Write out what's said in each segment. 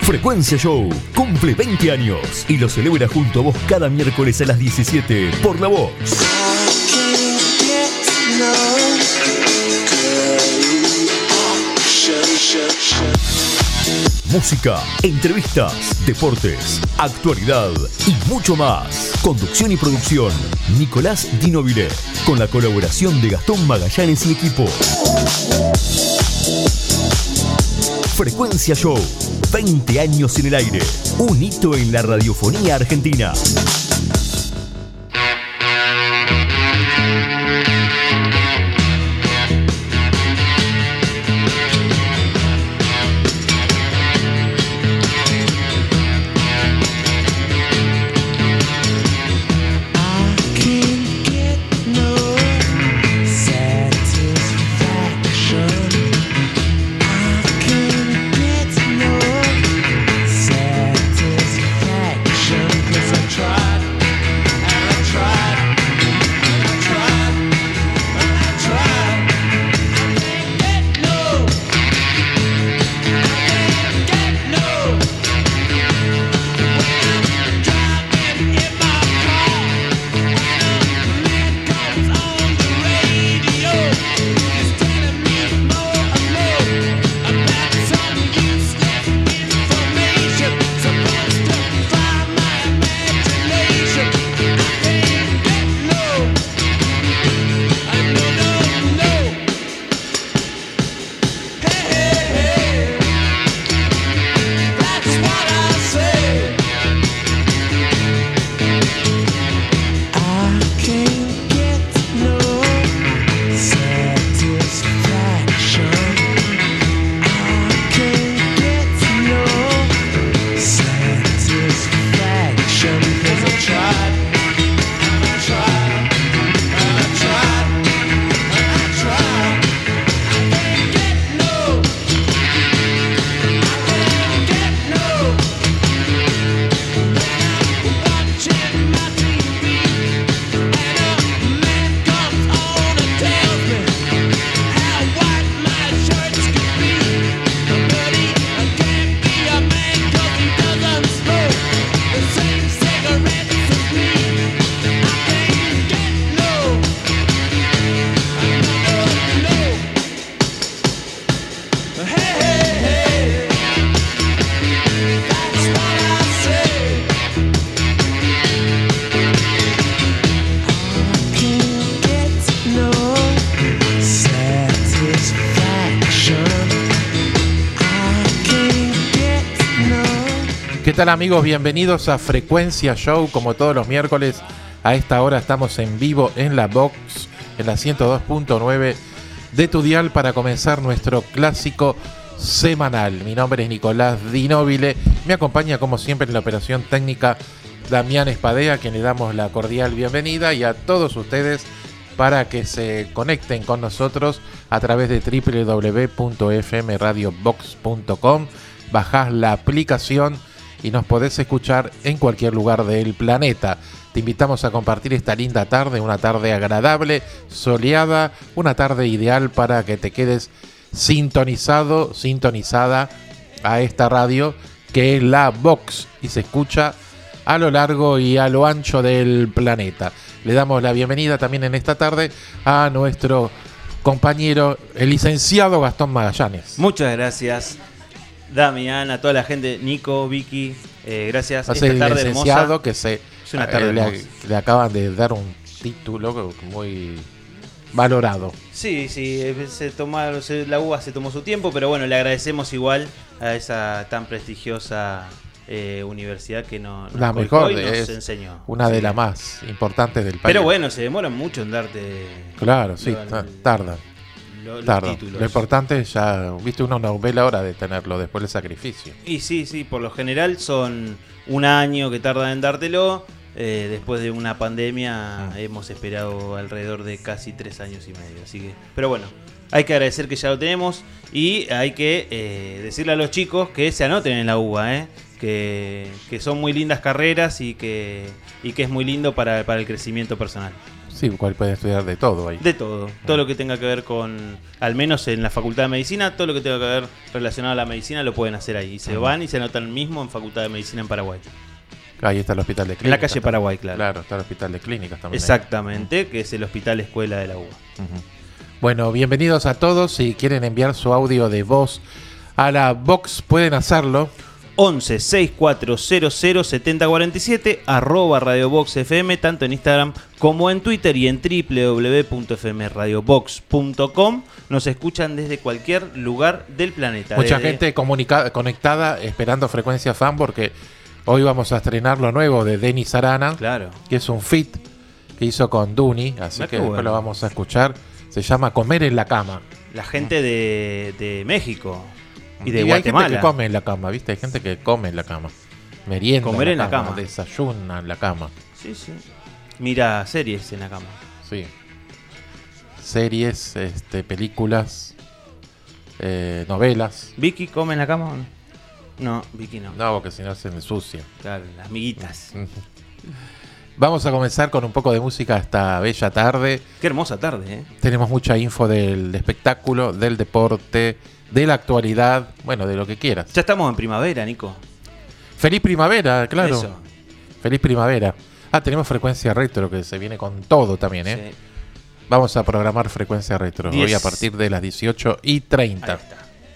Frecuencia Show cumple 20 años y lo celebra junto a vos cada miércoles a las 17 por La Vox. Música, entrevistas, deportes, actualidad y mucho más. Conducción y producción, Nicolás Di Nobile, con la colaboración de Gastón Magallanes y equipo. Frecuencia Show, 20 años en el aire, un hito en la radiofonía argentina. ¿Qué tal, amigos? Bienvenidos a Frecuencia Show. Como todos los miércoles a esta hora estamos en vivo en la Vox, en la 102.9 de tu dial, para comenzar nuestro clásico semanal. Mi nombre es Nicolás Di Nobile. Me acompaña como siempre en la operación técnica Damián Espadea, a quien le damos la cordial bienvenida, y a todos ustedes para que se conecten con nosotros a través de www.fmradiobox.com. Bajás la aplicación y nos podés escuchar en cualquier lugar del planeta. Te invitamos a compartir esta linda tarde, una tarde agradable, soleada, una tarde ideal para que te quedes sintonizada a esta radio que es la Vox y se escucha a lo largo y a lo ancho del planeta. Le damos la bienvenida también en esta tarde a nuestro compañero, el licenciado Gastón Magallanes. Muchas gracias, Damián, a toda la gente, Nico, Vicky, gracias. Esta tarde licenciado hermosa. Que es una tarde le acaban de dar un título muy valorado. Sí, la UBA se tomó su tiempo, pero bueno, le agradecemos igual a esa tan prestigiosa universidad que nos enseñó. Una de las más importantes del país. Pero bueno, se demoran mucho en darte. Claro, sí, tardan. Los títulos. Lo importante es ya, viste, uno no ve la hora de tenerlo después del sacrificio. Y sí, por lo general son un año que tardan en dártelo. Después de una pandemia hemos esperado alrededor de casi 3 años y medio. Así que, pero bueno, hay que agradecer que ya lo tenemos y hay que decirle a los chicos que se anoten en la UBA, que son muy lindas carreras y que es muy lindo para el crecimiento personal. Sí, cual puede estudiar de todo ahí. De todo. Todo lo que tenga que ver con, al menos en la Facultad de Medicina, todo lo que tenga que ver relacionado a la medicina lo pueden hacer ahí. Y se van y se anotan mismo en Facultad de Medicina en Paraguay. Ahí está el hospital de clínicas. En la calle Paraguay, claro. Claro, está el hospital de clínicas también. Exactamente, que es el Hospital Escuela de la UBA. Bueno, bienvenidos a todos. Si quieren enviar su audio de voz a la Vox, pueden hacerlo. 11 6400 7047 @Radio Vox FM, tanto en Instagram como en Twitter y en www.fmradiovox.com. Nos escuchan desde cualquier lugar del planeta. Mucha gente conectada esperando Frecuencia Fan porque hoy vamos a estrenar lo nuevo de Denis Arana, claro, que es un feat que hizo con Duni, así que después lo vamos a escuchar. Se llama Comer en la Cama. La gente de México. Y de hay Guatemala. gente que come en la cama, ¿viste? Hay gente que come en la cama. Merienda comer en la cama. Desayuna en la cama. Sí, sí. Mira series en la cama. Sí. Series, películas, novelas. ¿Vicky come en la cama o no? No, Vicky no. No, porque si no se ensucia. Claro, las amiguitas. Vamos a comenzar con un poco de música esta bella tarde. Qué hermosa tarde, ¿eh? Tenemos mucha info del espectáculo, del deporte, de la actualidad, bueno, de lo que quieras. Ya estamos en primavera, Nico. Feliz primavera, claro. Eso. Feliz primavera. Tenemos Frecuencia Retro que se viene con todo también, ¿eh? Sí. Vamos a programar Frecuencia Retro hoy a partir de las 18:30. Ahí está.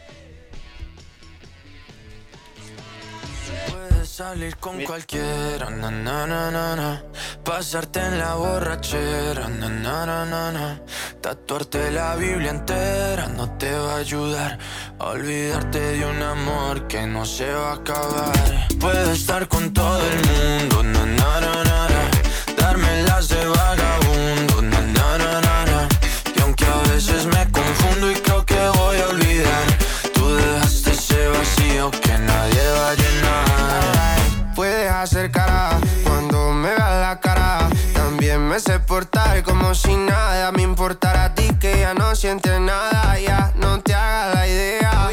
Salir con cualquiera, na, na, na, na, na. Pasarte en la borrachera, na, na, na, na, na. Tatuarte la Biblia entera no te va a ayudar a olvidarte de un amor que no se va a acabar. Puedo estar con todo el mundo, na, na, na, na, na. Darme las de vagabundo, na, na, na, na, na. Y aunque a veces me confundo y creo que voy a olvidar, tú dejaste ese vacío que nadie va a llenar. Puedes hacer cara cuando me veas la cara. También me sé portar como si nada me importara a ti, que ya no sientes nada. Ya no te hagas la idea.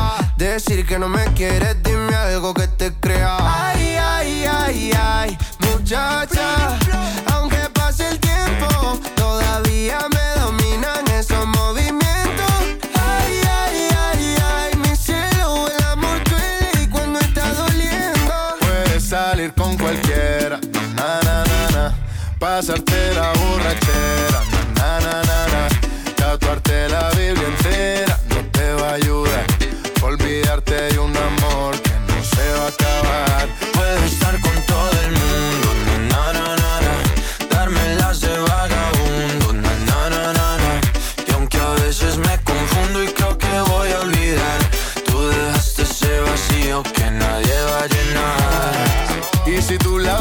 Decir que no me quieres, dime algo que te crea. Ay, ay, ay, ay, muchacha. Aunque pase el tiempo, todavía me dominan esos movimientos. Ay, ay, ay, ay, mi cielo, el amor duele y cuando está doliendo. Salir con cualquiera, na, na, na, na. Pasarte la borrachera, na, na, na, na. Tatuarte la Biblia entera no te va a ayudar. Olvidarte de un amor que no se va a acabar. Puedo estar con todo el mundo, na, na, na, na. Darme las de vagabundo, na, na, na, na, na. Y aunque a veces me confundo y creo que voy a olvidar, tú dejaste ese vacío que nadie va a llenar. Y si tú la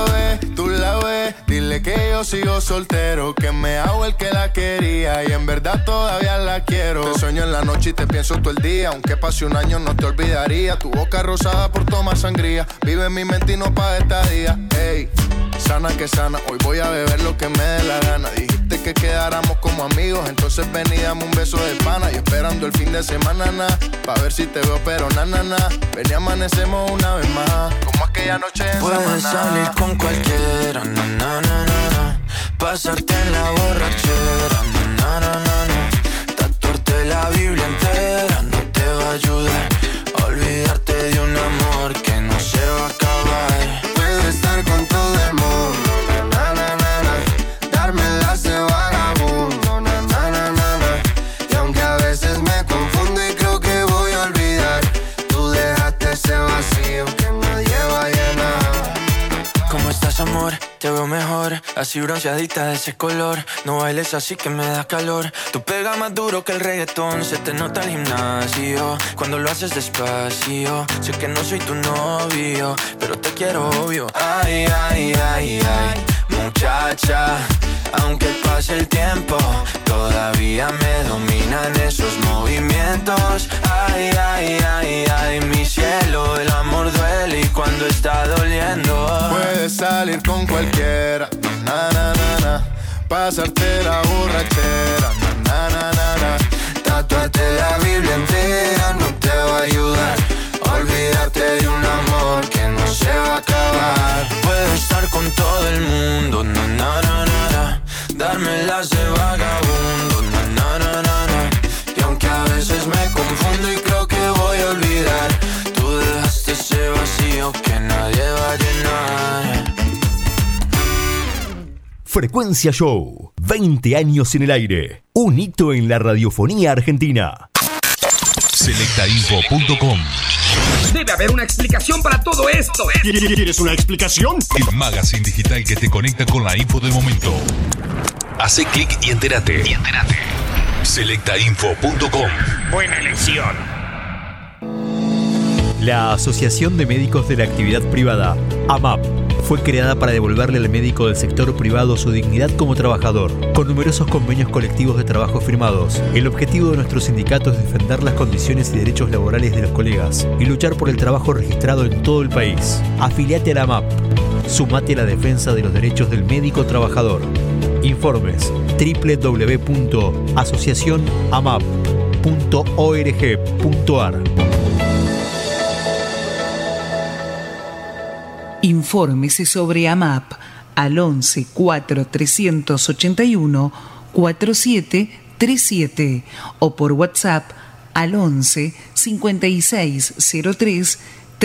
ves, dile que yo sigo soltero, que me hago el que la quería y en verdad todavía la quiero. Te sueño en la noche y te pienso todo el día, aunque pase un año no te olvidaría. Tu boca rosada por tomar sangría, vive en mi mente y no paga estadía. Ey, sana que sana, hoy voy a beber lo que me dé la gana. Dijiste que quedáramos como amigos, entonces ven y dame un beso de pana. Y esperando el fin de semana, pa' ver si te veo, pero na, na, na. Ven y amanecemos una vez más, como aquella noche en Samaná. Puedes salir con cualquiera, na, na, na, na, na. Pasarte en la borrachera, na, na, na, na, na. Tatuarte la Biblia entera no te va a ayudar a olvidarte de un amor que no se va a acabar. Puedo estar con todo el mundo, na, na, na, na. Darme las de vagabundo, na, na, na, na, na. Y aunque a veces me confundo y creo que voy a olvidar, tú dejaste ese vacío que nadie va a llenar. ¿Cómo estás, amor? Te veo mejor, así bronceadita de ese color. No bailes así que me da calor. Tú pegas más duro que el reggaetón, se te nota el gimnasio cuando lo haces despacio. Sé que no soy tu novio, pero te quiero obvio. Ay, ay, ay, ay, muchacha. Aunque pase el tiempo, todavía me dominan esos movimientos. Ay, ay, ay, ay, mi cielo, el amor duele y cuando está doliendo. Puedes salir con cualquiera, na, na, na, na. Pasarte la borrachera, na, na, na, na. Tatuarte la Biblia entera no te va a ayudar a olvidarte de un amor que no se va a acabar. Puedo estar con todo el mundo, na, na, na, na, na. Darme Frecuencia Show, 20 años en el aire, un hito en la radiofonía argentina. Selectainfo.com. Debe haber una explicación para todo esto. ¿Quieres una explicación? El magazine digital que te conecta con la info del momento. Hace clic y entérate. Selectainfo.com. Buena elección. La Asociación de Médicos de la Actividad Privada, AMAP, fue creada para devolverle al médico del sector privado su dignidad como trabajador, con numerosos convenios colectivos de trabajo firmados. El objetivo de nuestro sindicato es defender las condiciones y derechos laborales de los colegas y luchar por el trabajo registrado en todo el país. Afiliate a la AMAP. Sumate a la defensa de los derechos del médico trabajador. Informes: www.asociacionamap.org.ar. Infórmese sobre AMAP al 11 4 381 4737 o por WhatsApp al 11 5603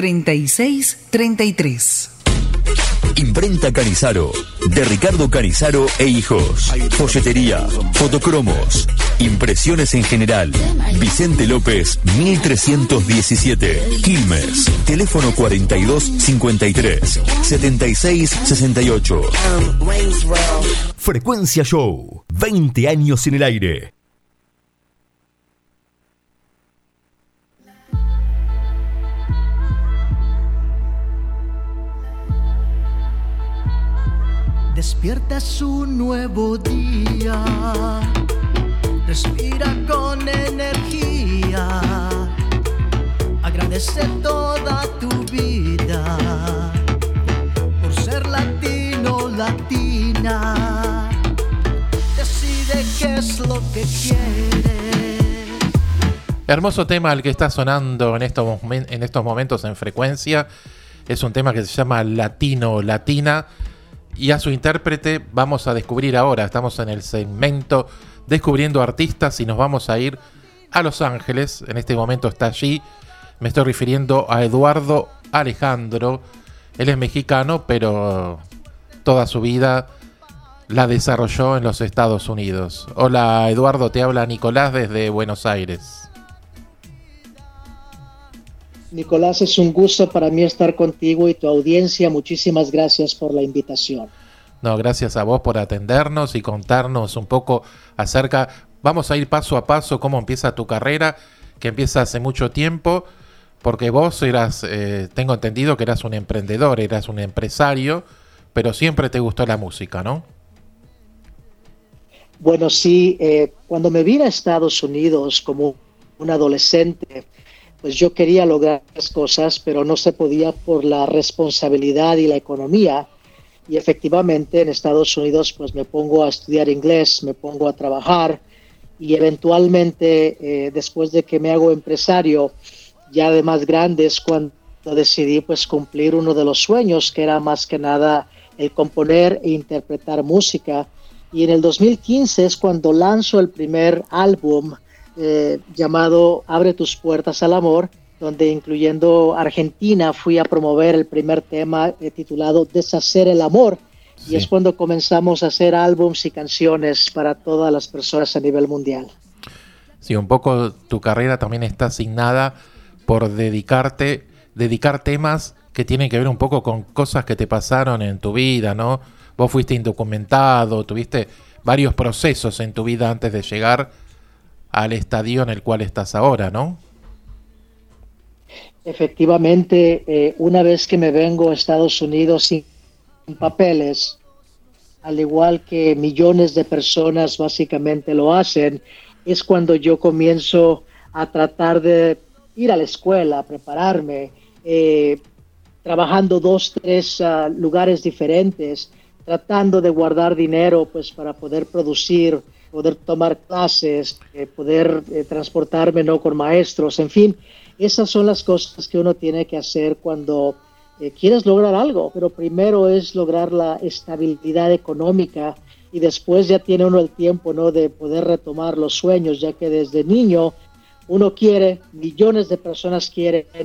3633. Imprenta Canizaro, de Ricardo Canizaro e Hijos. Folletería, fotocromos, impresiones en general. Vicente López, 1317. Quilmes, teléfono 4253 7668. Frecuencia Show, 20 años en el aire. Despierta su nuevo día, respira con energía, agradece toda tu vida por ser latino, latina, decide qué es lo que quieres. Hermoso tema el que está sonando en estos momentos en Frecuencia. Es un tema que se llama Latino, Latina. Y a su intérprete vamos a descubrir ahora. Estamos en el segmento Descubriendo Artistas y nos vamos a ir a Los Ángeles. En este momento está allí. Me estoy refiriendo a Eduardo Alejandro. Él es mexicano, pero toda su vida la desarrolló en los Estados Unidos. Hola Eduardo, te habla Nicolás desde Buenos Aires. Nicolás, es un gusto para mí estar contigo y tu audiencia. Muchísimas gracias por la invitación. No, gracias a vos por atendernos y contarnos un poco acerca. Vamos a ir paso a paso cómo empieza tu carrera, que empieza hace mucho tiempo, porque vos eras, tengo entendido que eras un emprendedor, eras un empresario, pero siempre te gustó la música, ¿no? Bueno, sí, cuando me vine a Estados Unidos como un adolescente, pues yo quería lograr las cosas, pero no se podía por la responsabilidad y la economía. Y efectivamente en Estados Unidos pues me pongo a estudiar inglés, me pongo a trabajar y eventualmente después de que me hago empresario, ya de más grande es cuando decidí pues cumplir uno de los sueños, que era más que nada el componer e interpretar música. Y en el 2015 es cuando lanzo el primer álbum llamado Abre tus puertas al amor, donde incluyendo Argentina fui a promover el primer tema titulado Deshacer el amor. Sí. Y es cuando comenzamos a hacer álbums y canciones para todas las personas a nivel mundial. Sí, un poco tu carrera también está asignada por dedicar temas que tienen que ver un poco con cosas que te pasaron en tu vida, ¿no? Vos fuiste indocumentado, tuviste varios procesos en tu vida antes de llegar al estadio en el cual estás ahora, ¿no? Efectivamente, una vez que me vengo a Estados Unidos sin papeles, al igual que millones de personas básicamente lo hacen, es cuando yo comienzo a tratar de ir a la escuela, a prepararme, trabajando 2, 3 lugares diferentes, tratando de guardar dinero pues para poder producir, poder tomar clases, poder transportarme no con maestros, en fin, esas son las cosas que uno tiene que hacer cuando quieres lograr algo, pero primero es lograr la estabilidad económica y después ya tiene uno el tiempo, ¿no?, de poder retomar los sueños, ya que desde niño uno quiere, millones de personas quieren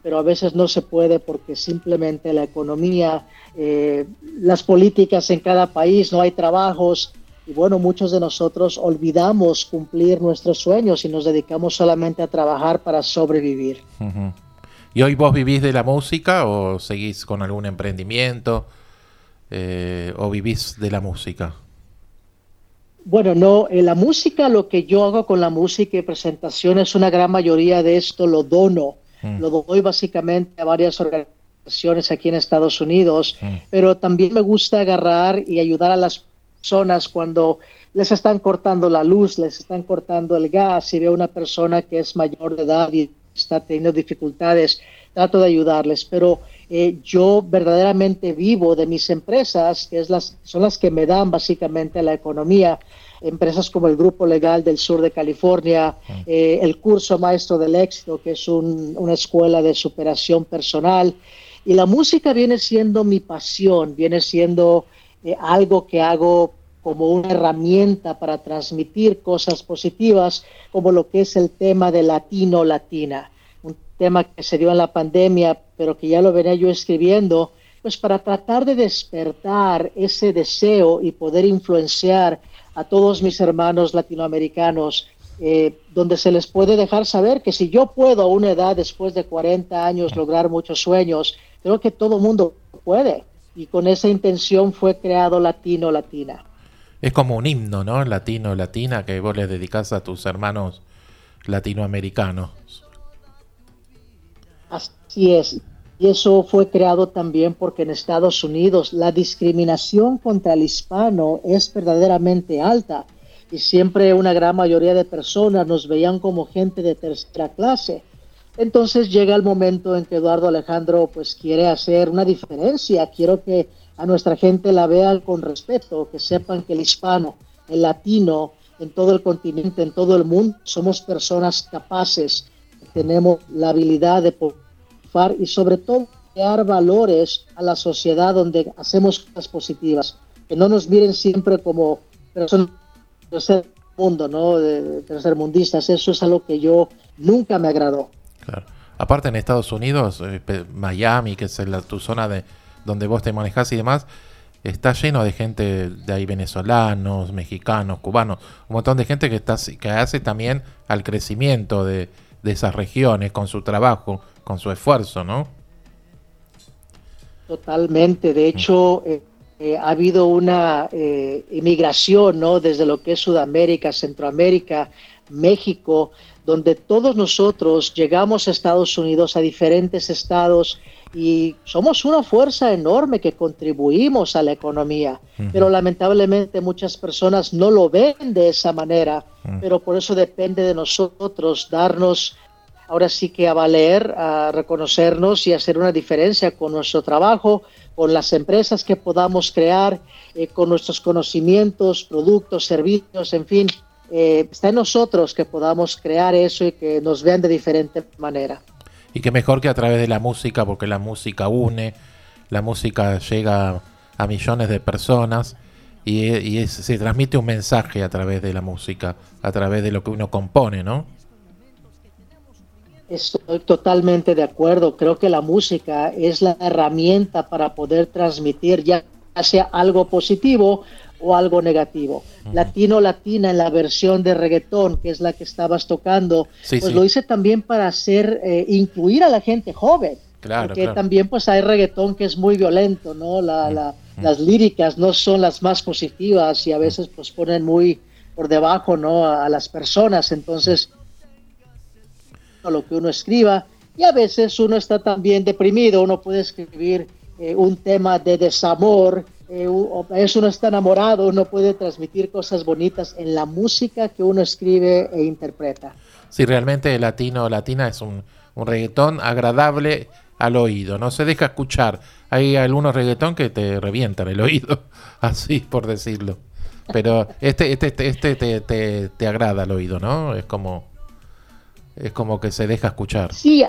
pero a veces no se puede porque simplemente la economía, las políticas en cada país, no hay trabajos. Y bueno, muchos de nosotros olvidamos cumplir nuestros sueños y nos dedicamos solamente a trabajar para sobrevivir. Uh-huh. ¿Y hoy vos vivís de la música o seguís con algún emprendimiento o vivís de la música? Bueno, no, la música, lo que yo hago con la música y presentaciones, una gran mayoría de esto lo dono. Lo doy básicamente a varias organizaciones aquí en Estados Unidos, pero también me gusta agarrar y ayudar a las personas cuando les están cortando la luz, les están cortando el gas. Si veo una persona que es mayor de edad y está teniendo dificultades, trato de ayudarles, pero yo verdaderamente vivo de mis empresas, que son las que me dan básicamente la economía. Empresas como el Grupo Legal del Sur de California, el Curso Maestro del Éxito, que es una escuela de superación personal. Y la música viene siendo mi pasión, viene siendo algo que hago como una herramienta para transmitir cosas positivas, como lo que es el tema de Latino-Latina, un tema que se dio en la pandemia, pero que ya lo venía yo escribiendo, pues para tratar de despertar ese deseo y poder influenciar a todos mis hermanos latinoamericanos, donde se les puede dejar saber que si yo puedo a una edad después de 40 años lograr muchos sueños, creo que todo mundo puede. Y con esa intención fue creado Latino-Latina. Es como un himno, ¿no? Latino-Latina, que vos le dedicás a tus hermanos latinoamericanos. Así es. Y eso fue creado también porque en Estados Unidos la discriminación contra el hispano es verdaderamente alta. Y siempre una gran mayoría de personas nos veían como gente de tercera clase. Entonces llega el momento en que Eduardo Alejandro pues quiere hacer una diferencia. Quiero que a nuestra gente la vean con respeto, que sepan que el hispano, el latino, en todo el continente, en todo el mundo, somos personas capaces, tenemos la habilidad de triunfar y sobre todo crear valores a la sociedad donde hacemos cosas positivas. Que no nos miren siempre como personas del tercer mundo, ¿no? De tercermundistas. Eso es algo que yo nunca me agradó. Claro. Aparte en Estados Unidos, Miami, que es tu zona de donde vos te manejás y demás, está lleno de gente de ahí, venezolanos, mexicanos, cubanos, un montón de gente que hace también al crecimiento de esas regiones con su trabajo, con su esfuerzo, ¿no? Totalmente. De hecho, ha habido una inmigración, ¿no? Desde lo que es Sudamérica, Centroamérica, México, donde todos nosotros llegamos a Estados Unidos, a diferentes estados, y somos una fuerza enorme que contribuimos a la economía, pero lamentablemente muchas personas no lo ven de esa manera, pero por eso depende de nosotros darnos, ahora sí que a valer, a reconocernos y hacer una diferencia con nuestro trabajo, con las empresas que podamos crear, con nuestros conocimientos, productos, servicios, en fin. Está en nosotros que podamos crear eso y que nos vean de diferente manera. Y que mejor que a través de la música, porque la música une, la música llega a millones de personas y se transmite un mensaje a través de la música, a través de lo que uno compone, ¿no? Estoy totalmente de acuerdo. Creo que la música es la herramienta para poder transmitir ya sea algo positivo o algo negativo. Latino-Latina en la versión de reggaetón, que es la que estabas tocando, lo hice también para incluir a la gente joven. Claro, porque también pues hay reggaetón que es muy violento, ¿no? Las líricas no son las más positivas y a veces pues ponen muy por debajo, ¿no? a las personas. Entonces, lo que uno escriba, y a veces uno está también deprimido, uno puede escribir un tema de desamor, eso uno está enamorado, uno puede transmitir cosas bonitas en la música que uno escribe e interpreta. Sí, realmente Latino-Latina es un reggaetón agradable al oído, no se deja escuchar. Hay algunos reggaetón que te revientan el oído, así por decirlo. Pero este te agrada al oído, ¿no? Es como que se deja escuchar. Sí,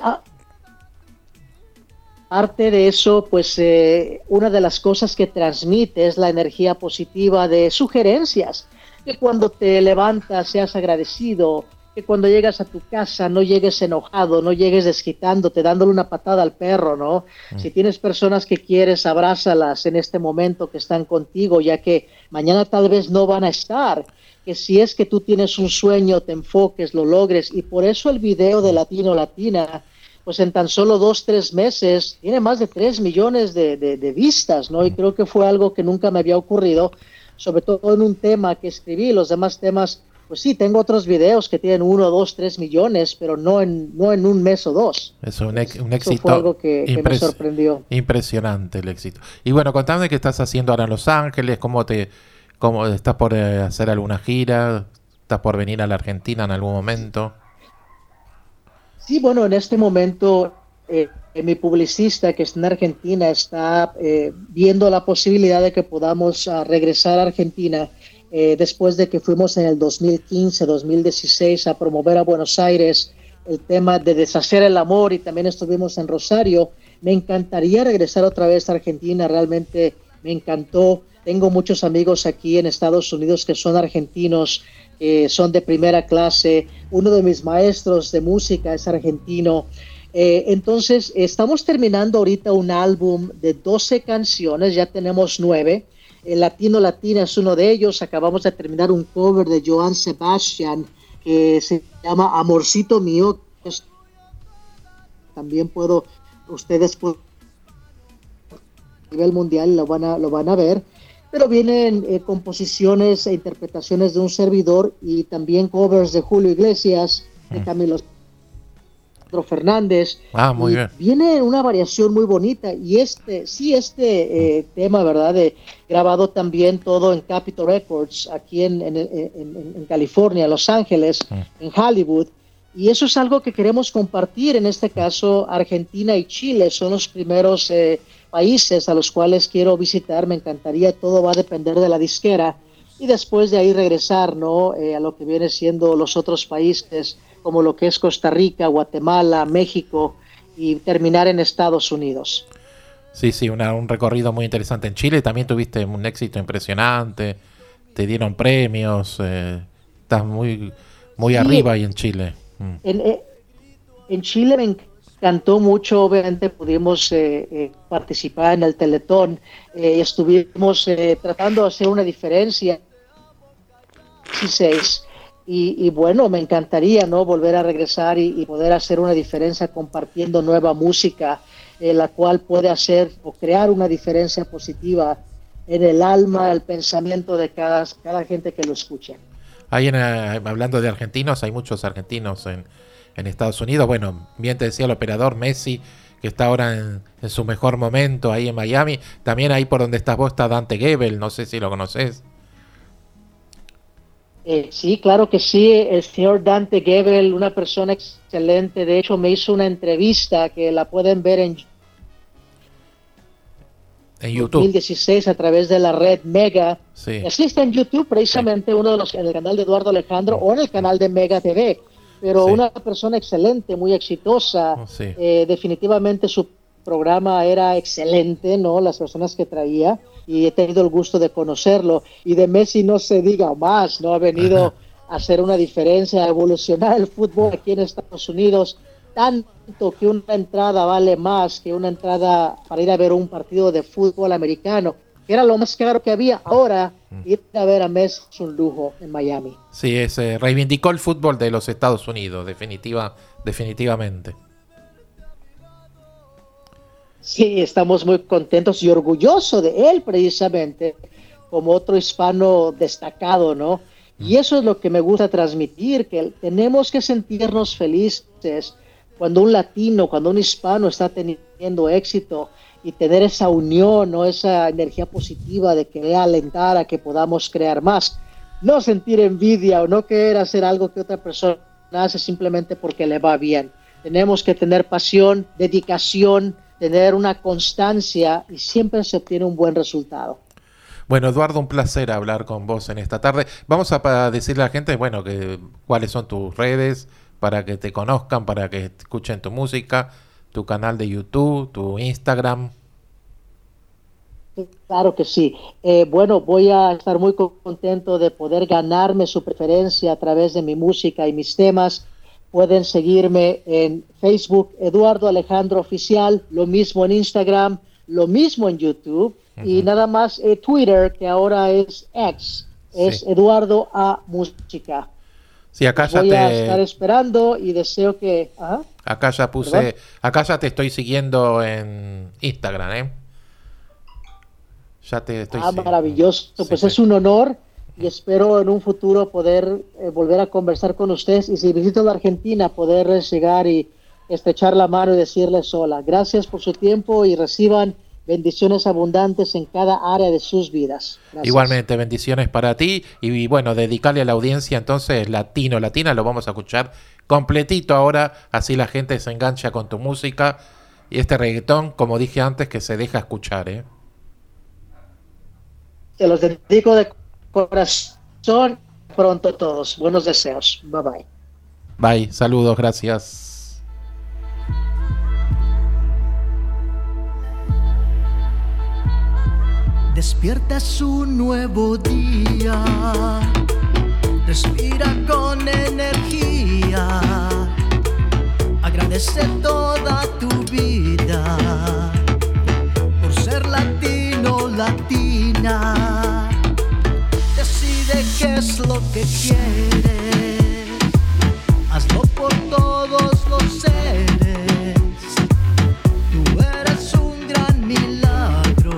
aparte de eso, pues una de las cosas que transmite es la energía positiva de sugerencias, que cuando te levantas seas agradecido, que cuando llegas a tu casa no llegues enojado, no llegues desquitándote, dándole una patada al perro, ¿no? Si tienes personas que quieres, abrázalas en este momento que están contigo, ya que mañana tal vez no van a estar. Que si es que tú tienes un sueño, te enfoques, lo logres. Y por eso el video de Latino Latina, pues en tan solo 2-3 meses, tiene más de 3 millones de vistas, ¿no? Y creo que fue algo que nunca me había ocurrido, sobre todo en un tema que escribí. Los demás temas, pues sí, tengo otros videos que tienen 1, 2, 3 millones, pero no en un mes o dos. Es un éxito. Fue algo que me sorprendió. Impresionante el éxito. Y bueno, contame qué estás haciendo ahora en Los Ángeles, cómo estás por hacer alguna gira, estás por venir a la Argentina en algún momento. Sí, bueno, en este momento mi publicista que está en Argentina está viendo la posibilidad de que podamos regresar a Argentina después de que fuimos en el 2015, 2016 a promover a Buenos Aires el tema de deshacer el amor, y también estuvimos en Rosario. Me encantaría regresar otra vez a Argentina, realmente me encantó. Tengo muchos amigos aquí en Estados Unidos que son argentinos, son de primera clase. Uno de mis maestros de música es argentino. Entonces, estamos terminando ahorita un álbum de 12 canciones, ya tenemos 9. El Latino Latina es uno de ellos. Acabamos de terminar un cover de Joan Sebastian que se llama Amorcito Mío. También ustedes a nivel mundial lo van a ver. Pero vienen composiciones e interpretaciones de un servidor y también covers de Julio Iglesias, de Camilo Fernández. Muy bien. Viene una variación muy bonita, y este tema, ¿verdad? Grabado también todo en Capitol Records, aquí en California, Los Ángeles, en Hollywood. Y eso es algo que queremos compartir. En este caso, Argentina y Chile son los primeros países a los cuales quiero visitar. Me encantaría, todo va a depender de la disquera, y después de ahí regresar, ¿no? A lo que viene siendo los otros países, como lo que es Costa Rica, Guatemala, México, y terminar en Estados Unidos. Sí, un recorrido muy interesante. En Chile también tuviste un éxito impresionante, te dieron premios, estás muy Sí, arriba ahí en Chile. En Chile me encantó mucho. Obviamente pudimos participar en el Teletón, estuvimos tratando de hacer una diferencia. 16. Y bueno, me encantaría, ¿no?, volver a regresar y poder hacer una diferencia compartiendo nueva música, la cual puede hacer o crear una diferencia positiva en el alma, el pensamiento de cada gente que lo escucha. Hablando de argentinos, hay muchos argentinos en Estados Unidos. Bueno, bien te decía el operador Messi, que está ahora en su mejor momento ahí en Miami. También ahí por donde estás vos está Dante Gebel, no sé si lo conoces. Sí, claro que sí, el señor Dante Gebel, una persona excelente. De hecho, me hizo una entrevista que la pueden ver en YouTube 2016 a través de la red Mega. Sí. Así está en YouTube, precisamente, uno de los, en el canal de Eduardo Alejandro o en el canal de Mega TV. Pero una persona excelente, muy exitosa. Definitivamente su programa era excelente, ¿no? Las personas que traía, y he tenido el gusto de conocerlo. Y de Messi no se diga más, ¿no? Ha venido a hacer una diferencia, a evolucionar el fútbol aquí en Estados Unidos, tanto que una entrada vale más que una entrada para ir a ver un partido de fútbol americano, que era lo más caro que había. Ahora, ir a ver a Messi es un lujo en Miami. Sí, reivindicó el fútbol de los Estados Unidos, definitivamente. Sí, estamos muy contentos y orgullosos de él, precisamente, como otro hispano destacado, ¿no? Y eso es lo que me gusta transmitir, que tenemos que sentirnos felices cuando un latino, cuando un hispano está teniendo éxito, y tener esa unión, ¿no?, esa energía positiva de querer alentar a que podamos crear más. No sentir envidia o no querer hacer algo que otra persona hace simplemente porque le va bien. Tenemos que tener pasión, dedicación, tener una constancia, y siempre se obtiene un buen resultado. Bueno, Eduardo, un placer hablar con vos en esta tarde. Vamos a decirle a la gente, bueno, cuáles son tus redes para que te conozcan, para que escuchen tu música, tu canal de YouTube, tu Instagram. Claro que sí. Bueno, voy a estar muy contento de poder ganarme su preferencia a través de mi música y mis temas. Pueden seguirme en Facebook, Eduardo Alejandro Oficial, lo mismo en Instagram, lo mismo en YouTube, y nada más Twitter, que ahora es X, es Eduardo A. Música. Sí, acá ya voy a estar esperando y deseo que... Ajá. Acá ya puse... ¿Perdón? Acá ya te estoy siguiendo en Instagram, ¿eh? Ya te estoy siguiendo. Maravilloso. Pues sí, es un honor y espero en un futuro poder volver a conversar con ustedes, y si visito la Argentina poder llegar y estrechar la mano y decirles hola. Gracias por su tiempo y reciban bendiciones abundantes en cada área de sus vidas. Gracias. Igualmente, bendiciones para ti. Y bueno, dedicarle a la audiencia entonces Latina, lo vamos a escuchar completito ahora, así la gente se engancha con tu música. Y este reggaetón, como dije antes, que se deja escuchar, ¿eh? Te los dedico de corazón. Pronto todos. Buenos deseos. Bye bye. Bye. Saludos. Gracias. Despierta, es un nuevo día, respira con energía, agradece toda tu vida por ser latino, latina. Decide qué es lo que quieres, hazlo por todos los seres. Tú eres un gran milagro,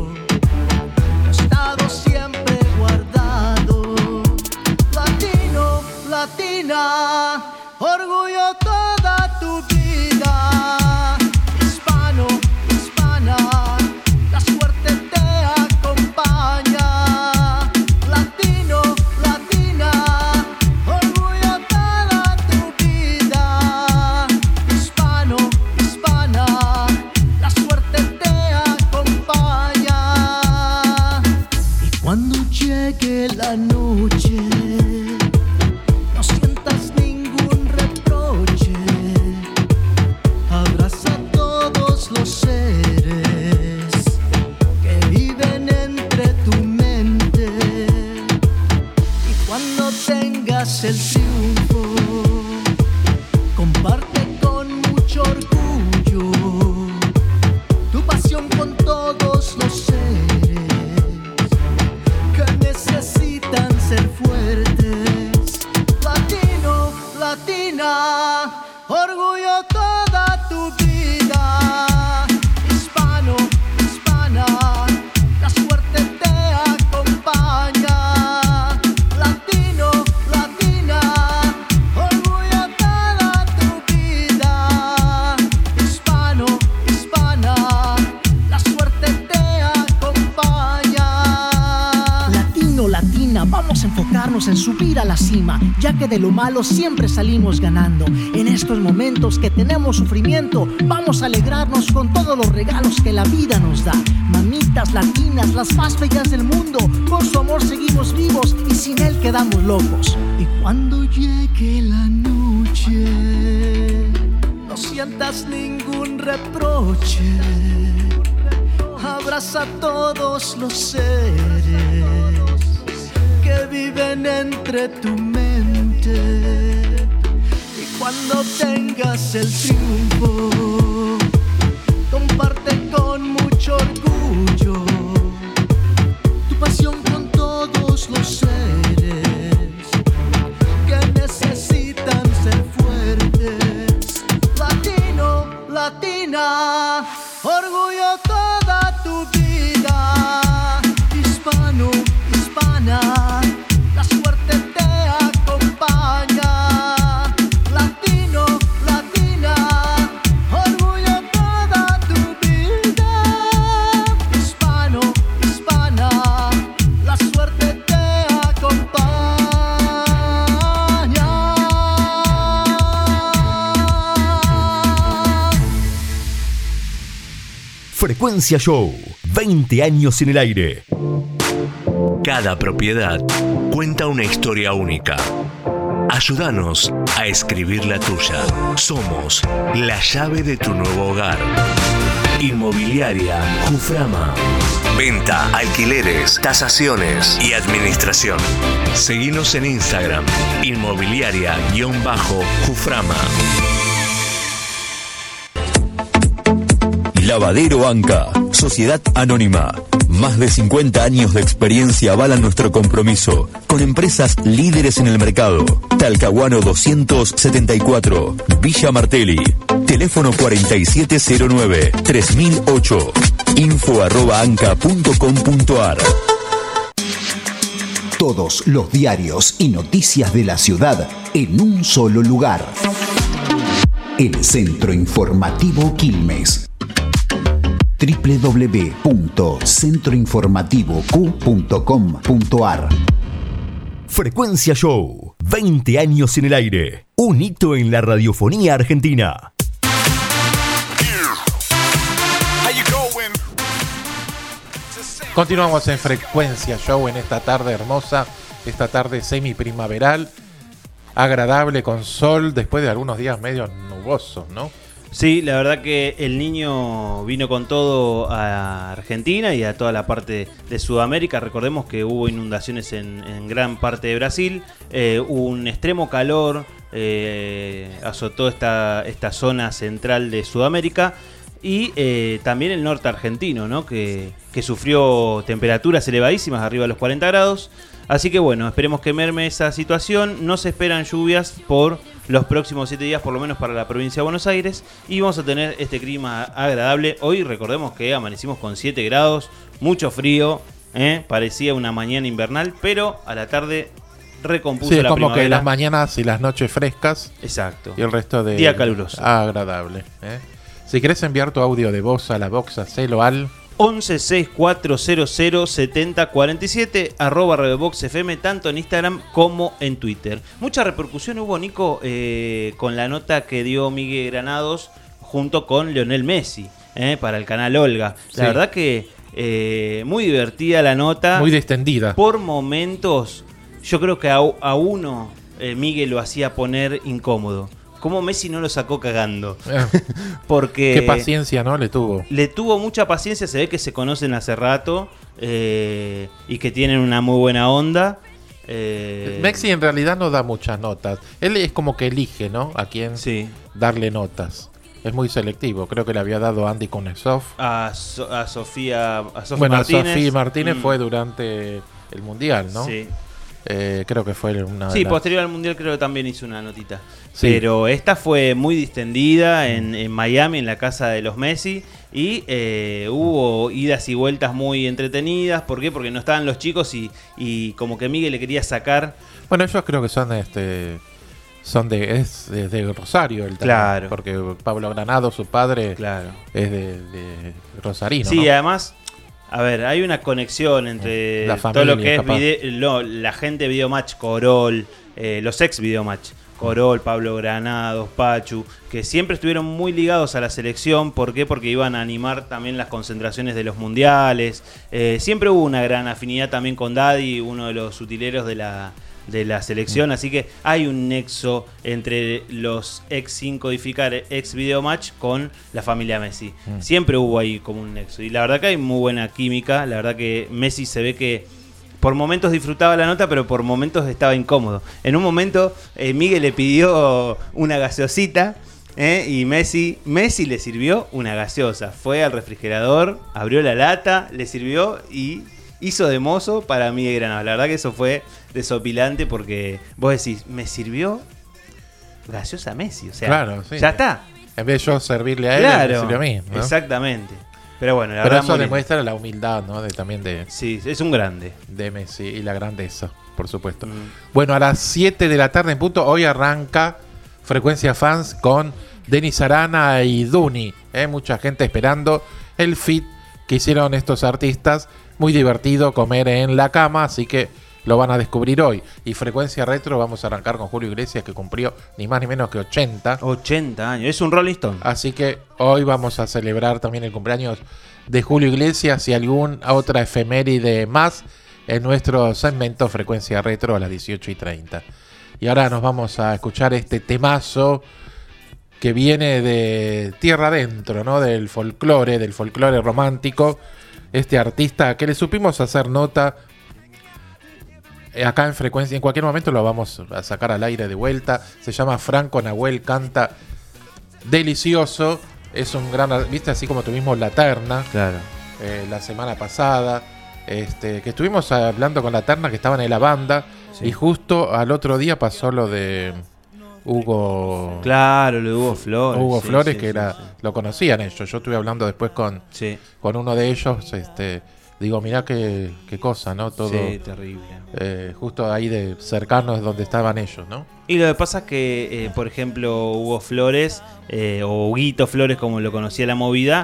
siempre guardado. Latino, latina, orgullo toda tu vida. Hispano, hispana, la suerte te acompaña. Latino, latina, orgullo toda tu vida. Hispano, hispana, la suerte te acompaña. Cuando llegue la noche, no sientas ningún reproche. Abraza a todos los seres que viven entre tu mente. Y cuando tengas el triunfo, comparte con mucho orgullo tu pasión con todos los seres necesitan ser fuertes. Latino, latina, orgullo toda tu vida. Hispano, hispana, la suerte te acompaña. Latino, latina, orgullo toda tu vida. Hispano, hispana, la suerte te acompaña. Latina, vamos a enfocarnos en subir a la cima, ya que de lo malo siempre salimos ganando. En estos momentos que tenemos sufrimiento, vamos a alegrarnos con todos los regalos que la vida nos da. Mamitas latinas, las más bellas del mundo, con su amor seguimos vivos y sin él quedamos locos. Y cuando llegue la noche, no sientas ningún reproche. Abraza a todos los seres que viven entre tu mente. Y cuando tengas el triunfo, comparte con mucho orgullo tu pasión con todos los seres que necesitan ser fuertes. Latino, latina, orgullo toda tu vida. Hispano, hispana, la suerte te acompaña. Latino, latina, orgullo toda tu vida. Hispano, hispana, la suerte te acompaña. Frecuencia Show, 20 años en el aire. Cada propiedad cuenta una historia única. Ayúdanos a escribir la tuya. Somos la llave de tu nuevo hogar. Inmobiliaria Juframa. Venta, alquileres, tasaciones y administración. Seguinos en Instagram, inmobiliaria_Juframa. Lavadero Anca, Sociedad Anónima. Más de 50 años de experiencia avalan nuestro compromiso con empresas líderes en el mercado. Talcahuano 274, Villa Martelli. Teléfono 4709-3008. info@anca.com.ar. Todos los diarios y noticias de la ciudad en un solo lugar. El Centro Informativo Quilmes. www.centroinformativoq.com.ar. Frecuencia Show, 20 años en el aire. Un hito en la radiofonía argentina. Continuamos en Frecuencia Show en esta tarde hermosa, esta tarde semi-primaveral, agradable con sol después de algunos días medio nubosos, ¿no? Sí, la verdad que el niño vino con todo a Argentina y a toda la parte de Sudamérica. Recordemos que hubo inundaciones en gran parte de Brasil, un extremo calor azotó esta zona central de Sudamérica y también el norte argentino, ¿no? que sufrió temperaturas elevadísimas, arriba de los 40 grados. Así que bueno, esperemos que merme esa situación. No se esperan lluvias por los próximos 7 días, por lo menos para la provincia de Buenos Aires. Y vamos a tener este clima agradable. Hoy recordemos que amanecimos con 7 grados, mucho frío, parecía una mañana invernal, pero a la tarde recompuso la primavera. Sí, como que las mañanas y las noches frescas. Exacto. Y el resto de día caluroso. Agradable. Si querés enviar tu audio de voz a la box, hacelo al 1164007047 @RadioBoxFM, tanto en Instagram como en Twitter. Mucha repercusión hubo, Nico, con la nota que dio Miguel Granados junto con Lionel Messi para el canal Olga. La verdad que muy divertida la nota. Muy distendida. Por momentos, yo creo que a uno Miguel lo hacía poner incómodo. ¿Cómo Messi no lo sacó cagando? Porque qué paciencia, ¿no? Le tuvo mucha paciencia. Se ve que se conocen hace rato y que tienen una muy buena onda. Messi en realidad no da muchas notas. Él es como que elige, ¿no? A quién darle notas. Es muy selectivo. Creo que le había dado a Andy Kuznetsov. A Sofía bueno, Martínez. A Sofía Martínez fue durante el Mundial, ¿no? Sí. Creo que fue una... Sí, posterior al Mundial creo que también hizo una notita. Sí. Pero esta fue muy distendida en Miami, en la casa de los Messi. Y hubo idas y vueltas muy entretenidas. ¿Por qué? Porque no estaban los chicos y como que Miguel le quería sacar... Bueno, ellos creo que son de Rosario. Claro. Porque Pablo Granado, su padre, es de Rosarino. Sí, ¿no? Además... A ver, hay una conexión entre todo lo que es la gente de Videomatch, Corol, los ex Videomatch, Corol, Pablo Granados, Pachu, que siempre estuvieron muy ligados a la selección. ¿Por qué? Porque iban a animar también las concentraciones de los mundiales. Siempre hubo una gran afinidad también con Daddy, uno de los utileros de la selección, así que hay un nexo entre los ex sin codificar, ex Videomatch con la familia Messi. Siempre hubo ahí como un nexo y la verdad que hay muy buena química. La verdad que Messi se ve que por momentos disfrutaba la nota, pero por momentos estaba incómodo. En un momento Miguel le pidió una gaseosita y Messi le sirvió una gaseosa. Fue al refrigerador, abrió la lata, le sirvió y hizo de mozo para Miguel Granados. La verdad que eso fue desopilante porque vos decís, me sirvió gaseosa Messi. O sea, claro, sí. Ya está. En vez de yo servirle a él, me sirvió a mí, ¿no? Exactamente. Pero bueno, la Pero verdad eso demuestra la humildad, ¿no? Sí, es un grande. De Messi y la grandeza, por supuesto. Bueno, a las 7 de la tarde en punto, hoy arranca Frecuencia Fans con Denis Arana y Duni. Mucha gente esperando el feat que hicieron estos artistas. Muy divertido comer en la cama, así que lo van a descubrir hoy. Y Frecuencia Retro vamos a arrancar con Julio Iglesias, que cumplió ni más ni menos que 80. 80 años, es un Rolling Stone. Así que hoy vamos a celebrar también el cumpleaños de Julio Iglesias y alguna otra efeméride más en nuestro segmento Frecuencia Retro a las 18:30. Y ahora nos vamos a escuchar este temazo que viene de tierra adentro, ¿no? Del folclore romántico. Este artista que le supimos hacer nota acá en Frecuencia, en cualquier momento lo vamos a sacar al aire de vuelta. Se llama Franco Nahuel, canta delicioso. Es un gran, viste, así como tuvimos La Terna, claro, la semana pasada, que estuvimos hablando con La Terna, que estaban en la banda, sí. Y justo al otro día pasó lo de Hugo. Claro, lo de Hugo Flores. Hugo sí, Flores, sí, que sí, era, sí. Lo conocían ellos. Yo estuve hablando después con uno de ellos, digo, mirá qué cosa, ¿no? Todo. Sí, terrible. Justo ahí de cercanos donde estaban ellos, ¿no? Y lo que pasa es que, por ejemplo, Hugo Flores, o Huguito Flores, como lo conocía la movida,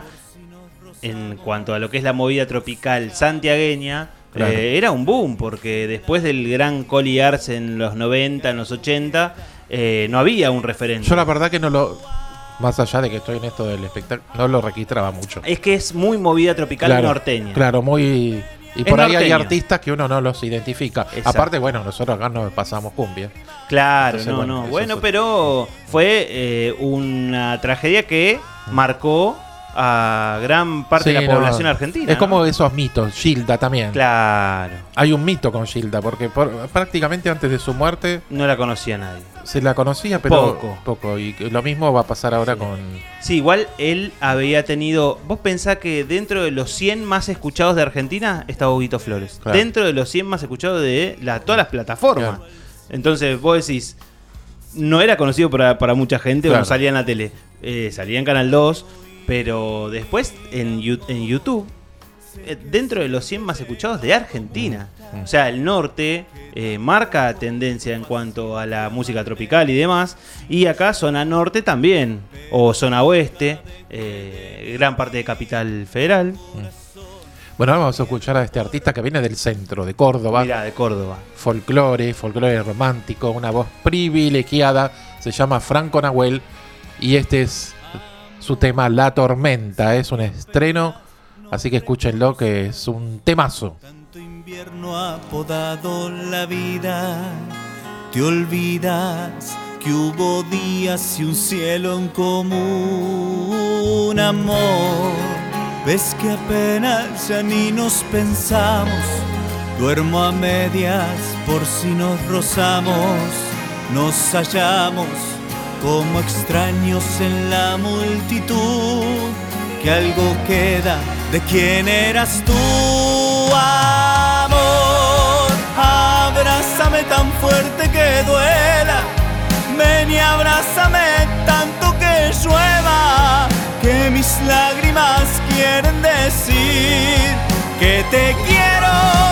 en cuanto a lo que es la movida tropical santiagueña, claro, era un boom, porque después del gran Coli Arce en los 90, en los 80, no había un referente. Yo la verdad que no lo... Más allá de que estoy en esto del espectáculo, no lo registraba mucho. Es que es muy movida tropical, claro, norteña. Claro, muy... Y es por ahí norteño. hay artistas que uno no los identifica. Exacto. Aparte, bueno, nosotros acá nos pasamos cumbia. Claro, entonces, no. Bueno, pero fue una tragedia que marcó a gran parte de la población argentina. Es como esos mitos. Gilda también. Claro. Hay un mito con Gilda, porque prácticamente antes de su muerte... No la conocía nadie. Se la conocía, pero poco. Y lo mismo va a pasar ahora con... Sí, igual él había tenido... Vos pensás que dentro de los 100 más escuchados de Argentina estaba Huguito Flores. Claro. Dentro de los 100 más escuchados de todas las plataformas. Claro. Entonces vos decís, no era conocido para mucha gente, claro, o no salía en la tele. Salía en Canal 2, pero después en YouTube, dentro de los 100 más escuchados de Argentina. O sea, el norte marca tendencia en cuanto a la música tropical y demás. Y acá zona norte también, o zona oeste, gran parte de Capital Federal. Bueno, ahora vamos a escuchar a este artista que viene del centro, de Córdoba. Mirá, de Córdoba. Folclore romántico, una voz privilegiada. Se llama Franco Nahuel y este es su tema La Tormenta. Es un estreno, así que escúchenlo, que es un temazo. Tanto invierno ha podado la vida, te olvidas que hubo días y un cielo en común, amor. Ves que apenas ya ni nos pensamos, duermo a medias por si nos rozamos, nos hallamos como extraños en la multitud, que algo queda de quién eras tú, amor. Abrázame tan fuerte que duela, ven y abrázame tanto que llueva, que mis lágrimas quieren decir que te quiero,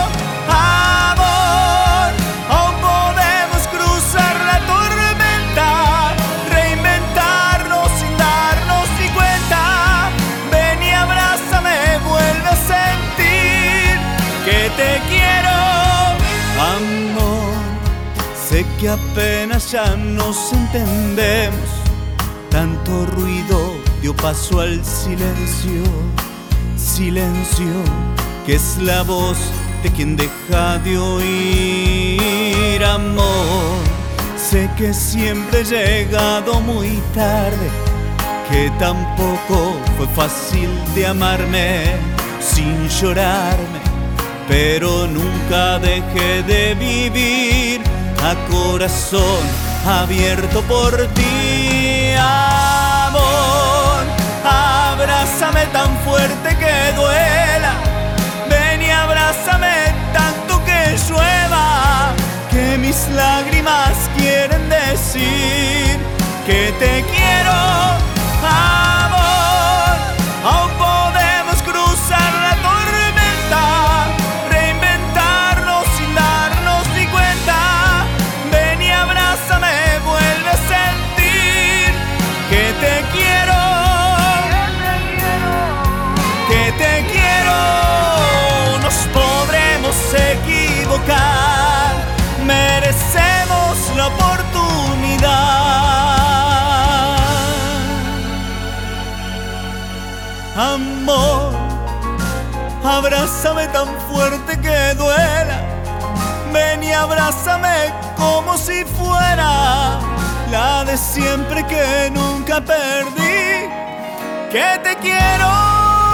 amor. Aún podemos cruzar la tormenta, reinventarnos sin darnos ni cuenta. Ven y abrázame, vuelve a sentir que te quiero, amor. Sé que apenas ya nos entendemos, tanto ruido dio paso al silencio, silencio que es la voz de quien deja de oír, amor. Sé que siempre he llegado muy tarde, que tampoco fue fácil de amarme sin llorarme, pero nunca dejé de vivir a corazón abierto por ti, amor. Abrázame tan fuerte que duela, ven y abrázame tanto que llueva, que mis lágrimas quieren decir que te quiero, amor. Aún podemos cruzar la tormenta, reinventarnos sin darnos ni cuenta. Ven y abrázame, vuelve a sentir que te quiero, que te quiero. Nos podremos equivocar, merecemos la oportunidad, amor. Abrázame tan fuerte que duela, ven y abrázame como si fuera la de siempre que nunca perdí, que te quiero.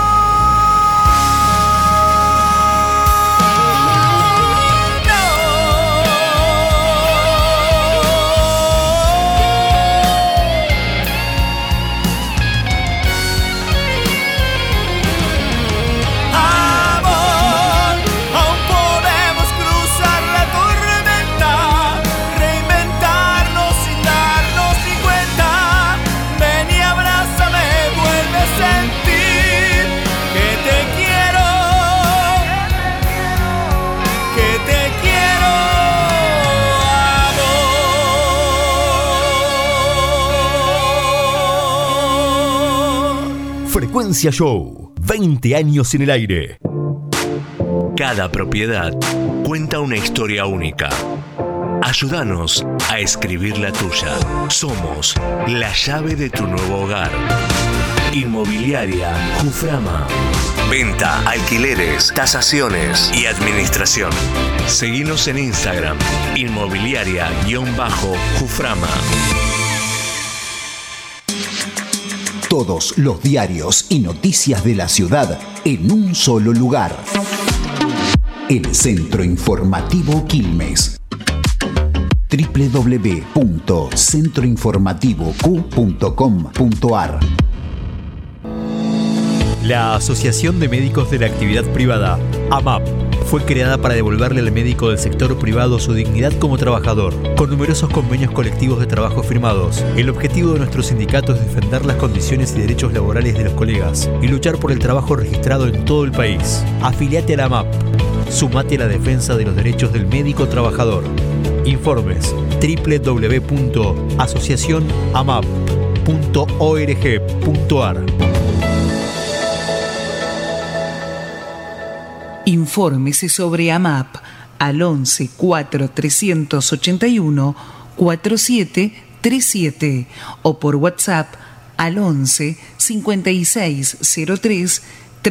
Frecuencia Show, 20 años en el aire. Cada propiedad cuenta una historia única. Ayúdanos a escribir la tuya. Somos la llave de tu nuevo hogar. Inmobiliaria Juframa. Venta, alquileres, tasaciones y administración. Seguinos en Instagram, inmobiliaria_Juframa. Todos los diarios y noticias de la ciudad en un solo lugar. El Centro Informativo Quilmes. www.centroinformativoq.com.ar. La Asociación de Médicos de la Actividad Privada, AMAP, fue creada para devolverle al médico del sector privado su dignidad como trabajador, con numerosos convenios colectivos de trabajo firmados. El objetivo de nuestro sindicato es defender las condiciones y derechos laborales de los colegas y luchar por el trabajo registrado en todo el país. Afiliate a la AMAP. Sumate a la defensa de los derechos del médico trabajador. Informes: www.asociacionamap.org.ar. Infórmese sobre AMAP al 11 4 381 4737 o por WhatsApp al 11 5603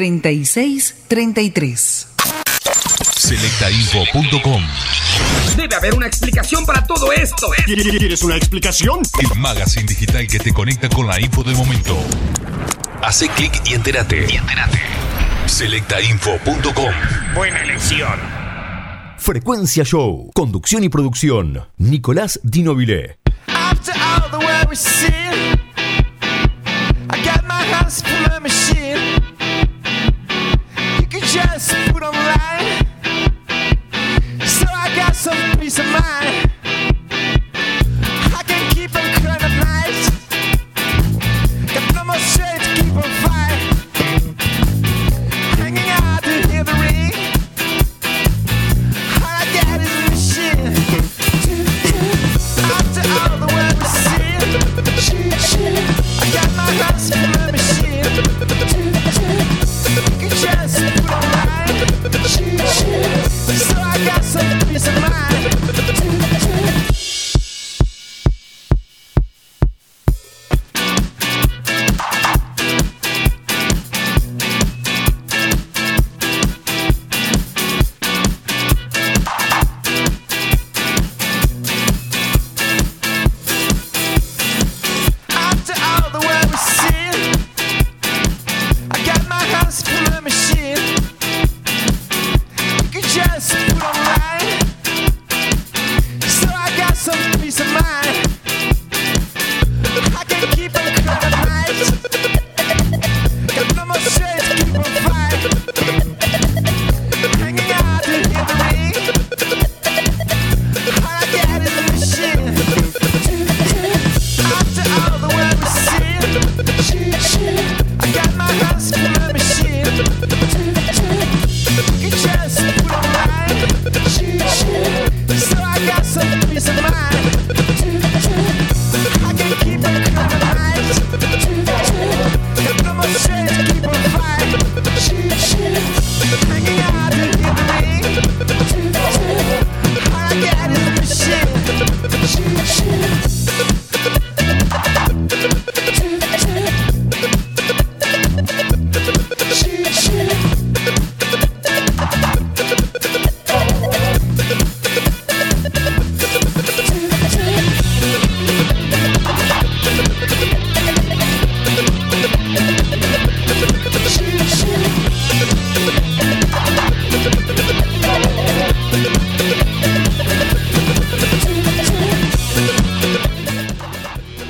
3633. Selectainfo.com. Debe haber una explicación para todo esto. ¿Quieres una explicación? El magazine digital que te conecta con la info del momento. Hace clic y entérate. Selectainfo.com. Buena elección. Frecuencia Show. Conducción y producción: Nicolás Di Nobile. After all the way we see, I got my hands full of machine. You can just put online, so I got some peace of mind. I can keep on crying at night, got no more strength to keep on fighting. Hanging out to hear the ring, all I got is a machine. After all the way we see,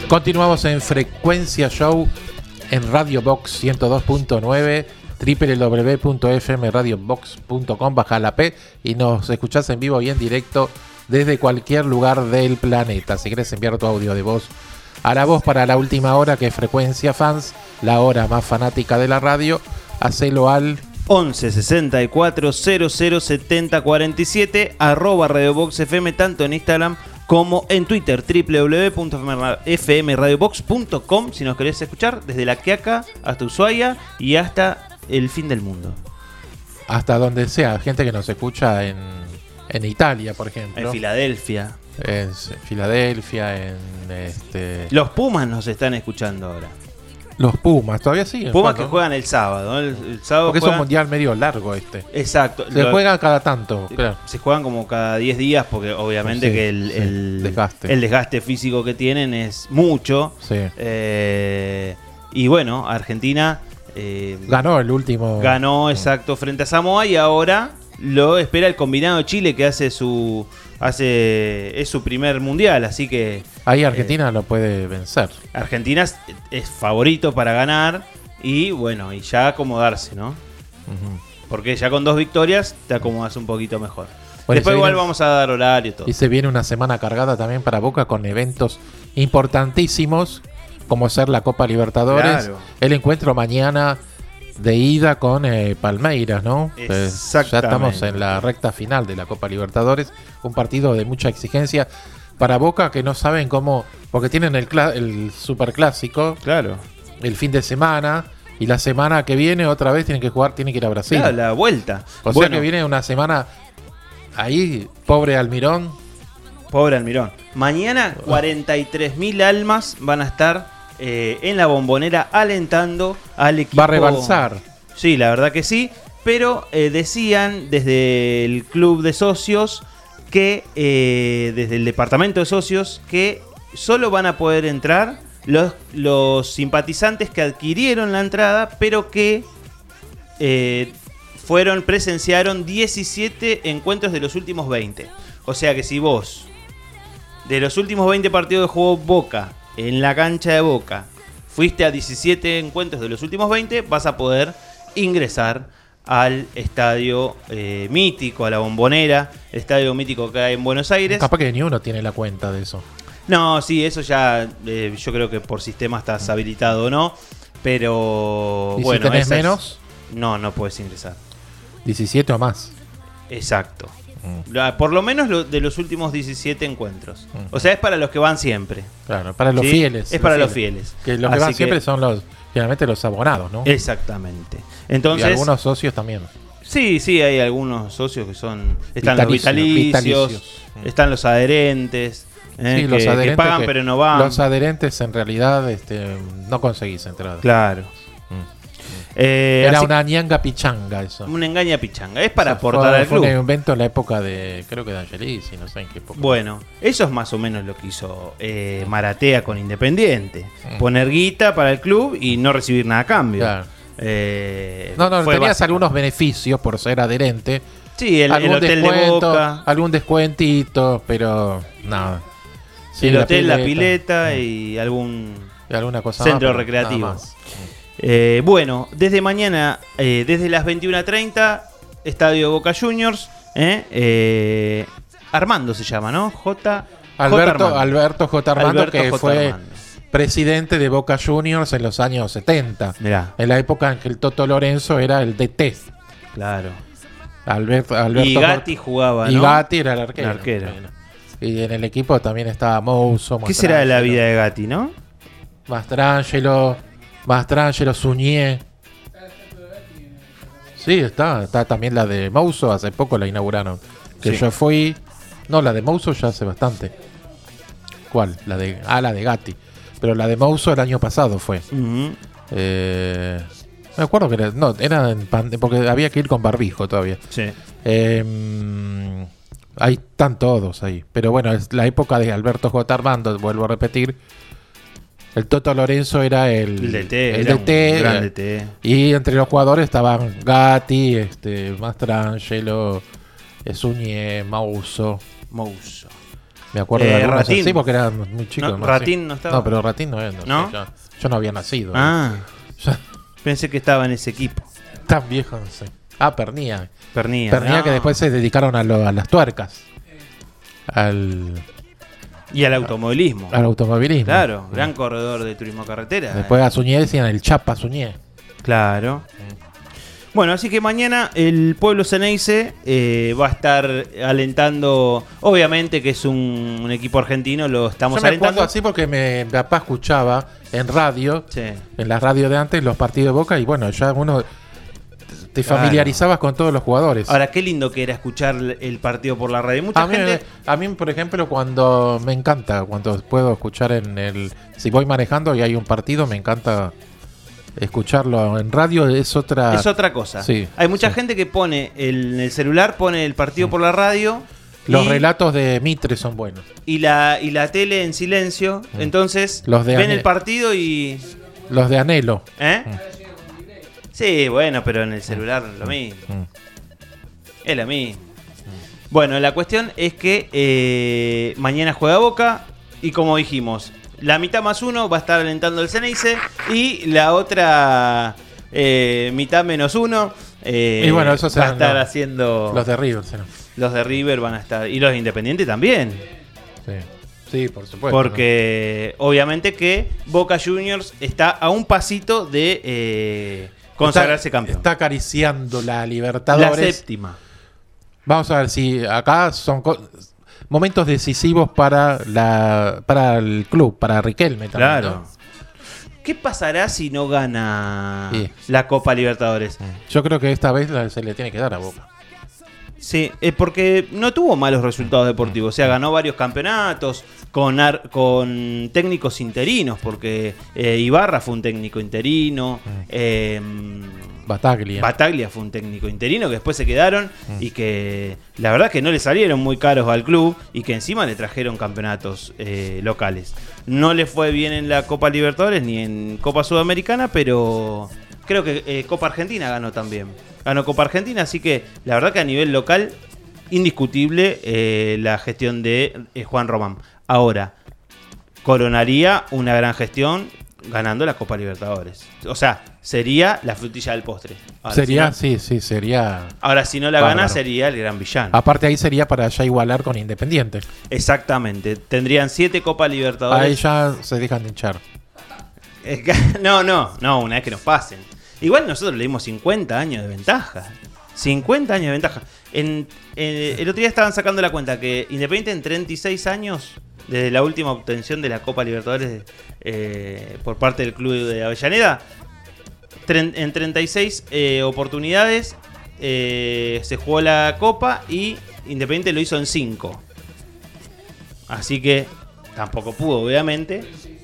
Continuamos en Frecuencia Show en Radio Box 102.9, www.fmradiobox.com, baja la P y nos escuchás en vivo y en directo desde cualquier lugar del planeta. Si querés enviar tu audio de voz a la voz para la última hora, que es Frecuencia Fans, la hora más fanática de la radio, hacelo al 11 64 00 70 47 @Radio Box FM, tanto en Instagram como en Twitter, www.fmradiobox.com, si nos querés escuchar desde La Quiaca hasta Ushuaia y hasta el fin del mundo. Hasta donde sea, gente que nos escucha en Italia, por ejemplo. En Filadelfia. En Filadelfia, Los Pumas nos están escuchando ahora. Los Pumas, todavía siguen. Pumas que juegan el sábado, ¿no? El sábado porque juegan... es un mundial medio largo este. Exacto. Se juegan cada tanto, claro. Se juegan como cada 10 días porque obviamente Sí, que sí, el desgaste físico que tienen es mucho. Sí. Y bueno, Argentina... ganó el último. Ganó, exacto, frente a Samoa y ahora lo espera el combinado de Chile que es su primer mundial, así que... Ahí Argentina lo puede vencer. Argentina es favorito para ganar y bueno, y ya acomodarse, ¿no? Porque ya con 2 victorias te acomodas un poquito mejor. Bueno, después igual vamos a dar horario y todo. Y se viene una semana cargada también para Boca con eventos importantísimos como ser la Copa Libertadores, Claro. el encuentro mañana de ida con Palmeiras, ¿no? Exactamente. Ya estamos en la recta final de la Copa Libertadores, un partido de mucha exigencia para Boca, que no saben cómo, porque tienen el superclásico, claro, el fin de semana, y la semana que viene otra vez tienen que jugar, tienen que ir a Brasil. Claro, la vuelta. O sea que viene una semana ahí, pobre Almirón. Pobre Almirón. Mañana 43.000 almas van a estar en la Bombonera alentando al equipo. Va a rebalsar. Sí, la verdad que sí. Pero decían desde el club de socios que, desde el departamento de socios, que solo van a poder entrar los simpatizantes que adquirieron la entrada, pero que presenciaron 17 encuentros de los últimos 20. O sea que si vos, de los últimos 20 partidos que jugó Boca en la cancha de Boca, fuiste a 17 encuentros de los últimos 20, vas a poder ingresar al estadio mítico, a la Bombonera, estadio mítico que hay en Buenos Aires. Capaz que ni uno tiene la cuenta de eso. No, sí, eso ya yo creo que por sistema estás habilitado o no, pero ¿Y bueno, si tenés menos? No puedes ingresar. 17 o más. Exacto. Por lo menos de los últimos 17 encuentros. O sea, es para los que van siempre. Claro, para los ¿sí? fieles. Es para los fieles. Que los que Así van siempre son generalmente los abonados, ¿no? Exactamente. Entonces, y algunos socios también. Sí, hay algunos socios que son... Están los vitalicios. Están los adherentes. Sí, los adherentes que pagan pero no van. Los adherentes en realidad no conseguís entrada. Claro. Era una ñanga pichanga eso. Una engaña pichanga. Es para aportar al club. Fue un evento en la época creo que de Angelici, no sé en qué época. Bueno, eso es más o menos lo que hizo Maratea con Independiente. Poner guita para el club y no recibir nada a cambio. Claro. Tenías algunos beneficios por ser adherente. Sí, el hotel de Boca. Algún descuentito, pero nada. Sí, el hotel, la pileta y alguna cosa centro más, recreativo. Bueno, desde mañana, desde las 21:30, estadio Boca Juniors. Armando se llama, ¿no? Alberto J. Armando, que fue presidente de Boca Juniors en los años 70. Mirá. En la época en que el Toto Lorenzo era el DT. Claro. Alberto y Gatti jugaba, ¿no? Y Gatti era el arquero. Y en el equipo también estaba Mouso. ¿Qué será de la vida de Gatti, no? Mastrangelo, Suñé. Sí, está también la de Mouso, hace poco la inauguraron. Que yo fui. No, la de Mouso ya hace bastante. ¿Cuál? La de Gatti. Pero la de Mouso el año pasado fue. Me acuerdo que era porque había que ir con barbijo todavía. Sí. Ahí están todos ahí. Pero bueno, es la época de Alberto J. Armando, vuelvo a repetir. El Toto Lorenzo era el DT. Gran DT. Y entre los jugadores estaban Gatti, Mastrangelo, Suñé, Mouso. Me acuerdo de algunas. Ratín. Sí, porque era muy chico. No, Ratín no estaba. No, pero Ratín no era. ¿No? Yo no había nacido. Pensé que estaba en ese equipo. Tan viejo, no sé. Pernía. Pernía, no. Que después se dedicaron a las tuercas. Y al automovilismo. Al automovilismo. Claro, gran corredor de turismo carretera. Después a Suñé decían el Chapa Suñé. Claro. Bueno, así que mañana el pueblo Ceneice va a estar alentando, obviamente que es un equipo argentino, lo estamos alentando. Yo me acuerdo así porque mi papá escuchaba en radio, en la radio de antes, los partidos de Boca y bueno, ya uno te familiarizabas con todos los jugadores. Ahora, qué lindo que era escuchar el partido por la radio. Mucha gente... a mí, por ejemplo, cuando me encanta, cuando puedo escuchar si voy manejando y hay un partido, me encanta... Escucharlo en radio es otra cosa. Sí, hay mucha gente que pone en el celular, pone el partido por la radio. Los relatos de Mitre son buenos. Y la tele en silencio. Entonces ven el partido y... Los de Anhelo. Sí, bueno, pero en el celular lo mismo. Es lo mismo. Bueno, la cuestión es que mañana juega Boca y como dijimos... La mitad más uno va a estar alentando el Ceneice y la otra mitad menos uno y bueno, eso va a estar haciendo... Los de River. Los de River van a estar... Y los de Independiente también. Sí, por supuesto. Porque obviamente que Boca Juniors está a un pasito de consagrarse campeón. Está acariciando la Libertadores. La séptima. Vamos a ver si acá son... momentos decisivos para el club, para Riquelme también. Claro. ¿No? ¿Qué pasará si no gana la Copa Libertadores? Yo creo que esta vez se le tiene que dar a Boca. Sí, porque no tuvo malos resultados deportivos. O sea, ganó varios campeonatos con técnicos interinos, porque Ibarra fue un técnico interino. Bataglia fue un técnico interino que después se quedaron y que la verdad que no le salieron muy caros al club y que encima le trajeron campeonatos locales. No le fue bien en la Copa Libertadores ni en Copa Sudamericana, pero creo que Copa Argentina ganó también. Ganó Copa Argentina, así que la verdad que a nivel local, indiscutible la gestión de Juan Román. Ahora, coronaría una gran gestión ganando la Copa Libertadores. O sea, sería la frutilla del postre. Ahora, sería, si no, sí, sería... Ahora, si no la gana, sería el gran villano. Aparte ahí sería para ya igualar con Independiente. Exactamente. Tendrían 7 Copas Libertadores. Ahí ya se dejan de hinchar. No, una vez que nos pasen. Igual nosotros le dimos 50 años de ventaja. 50 años de ventaja. El otro día estaban sacando la cuenta que Independiente en 36 años... Desde la última obtención de la Copa Libertadores por parte del club de Avellaneda, en 36 oportunidades se jugó la Copa y Independiente lo hizo en 5. Así que tampoco pudo, obviamente.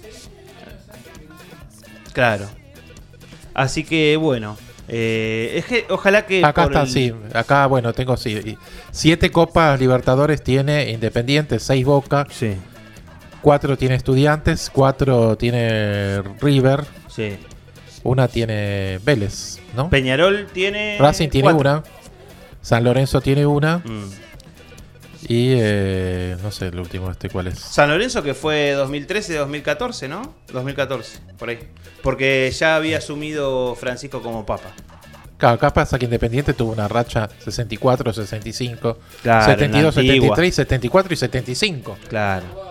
Claro. Así que bueno. Es que ojalá que... Acá está, sí. Acá, bueno, tengo 7 Copas Libertadores tiene Independiente, 6 Boca. Sí. 4 tiene Estudiantes, 4 tiene River. Sí. Una tiene Vélez, ¿no? Peñarol tiene... Racing tiene 4. una. San Lorenzo tiene una. Y no sé el último cuál es. San Lorenzo, que fue 2013-2014, ¿no? 2014, por ahí. Porque ya había asumido Francisco como papa. Claro, acá pasa que Independiente tuvo una racha 64, 65, claro, 72, 73, 74 y 75. Claro.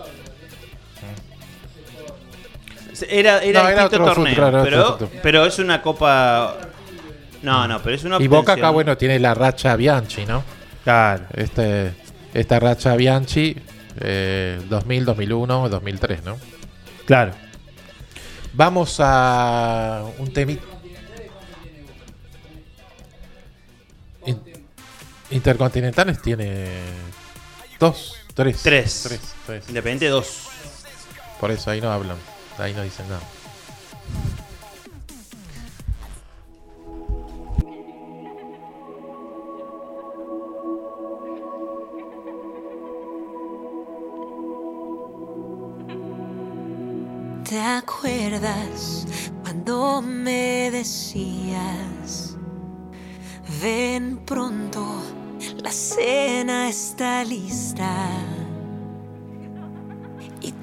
Era distinto torneo, claro, pero es una copa... No, pero es una obtensión. Y Boca acá, bueno, tiene la racha Bianchi, ¿no? Claro. Esta racha Bianchi 2000, 2001, 2003, ¿no? Claro. Vamos a un temita. Intercontinentales tiene 3. Independiente 2. Por eso ahí no hablan, ahí no dicen nada. ¿Te acuerdas cuando me decías, ven pronto, la cena está lista?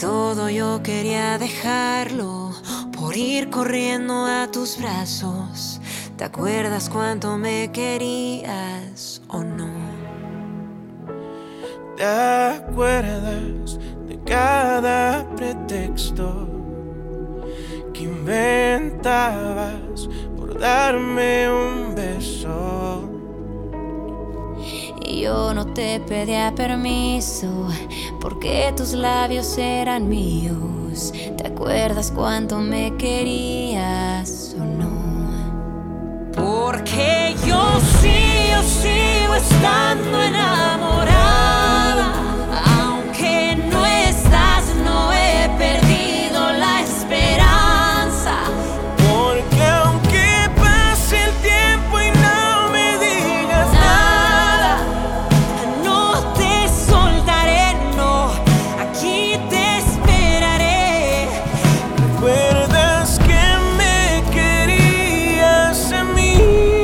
todo yo quería dejarlo por ir corriendo a tus brazos. ¿Te acuerdas cuánto me querías o no? ¿Te acuerdas de cada pretexto que inventabas por darme un beso? Y yo no te pedía permiso porque tus labios eran míos. ¿Te acuerdas cuánto me querías o no? Porque yo sigo estando enamorada. Aunque no estás, no he perdido la esperanza. Porque aunque pase el tiempo y no me digas nada, no te soltaré, no, aquí te esperaré. ¿Recuerdas que me querías a mí?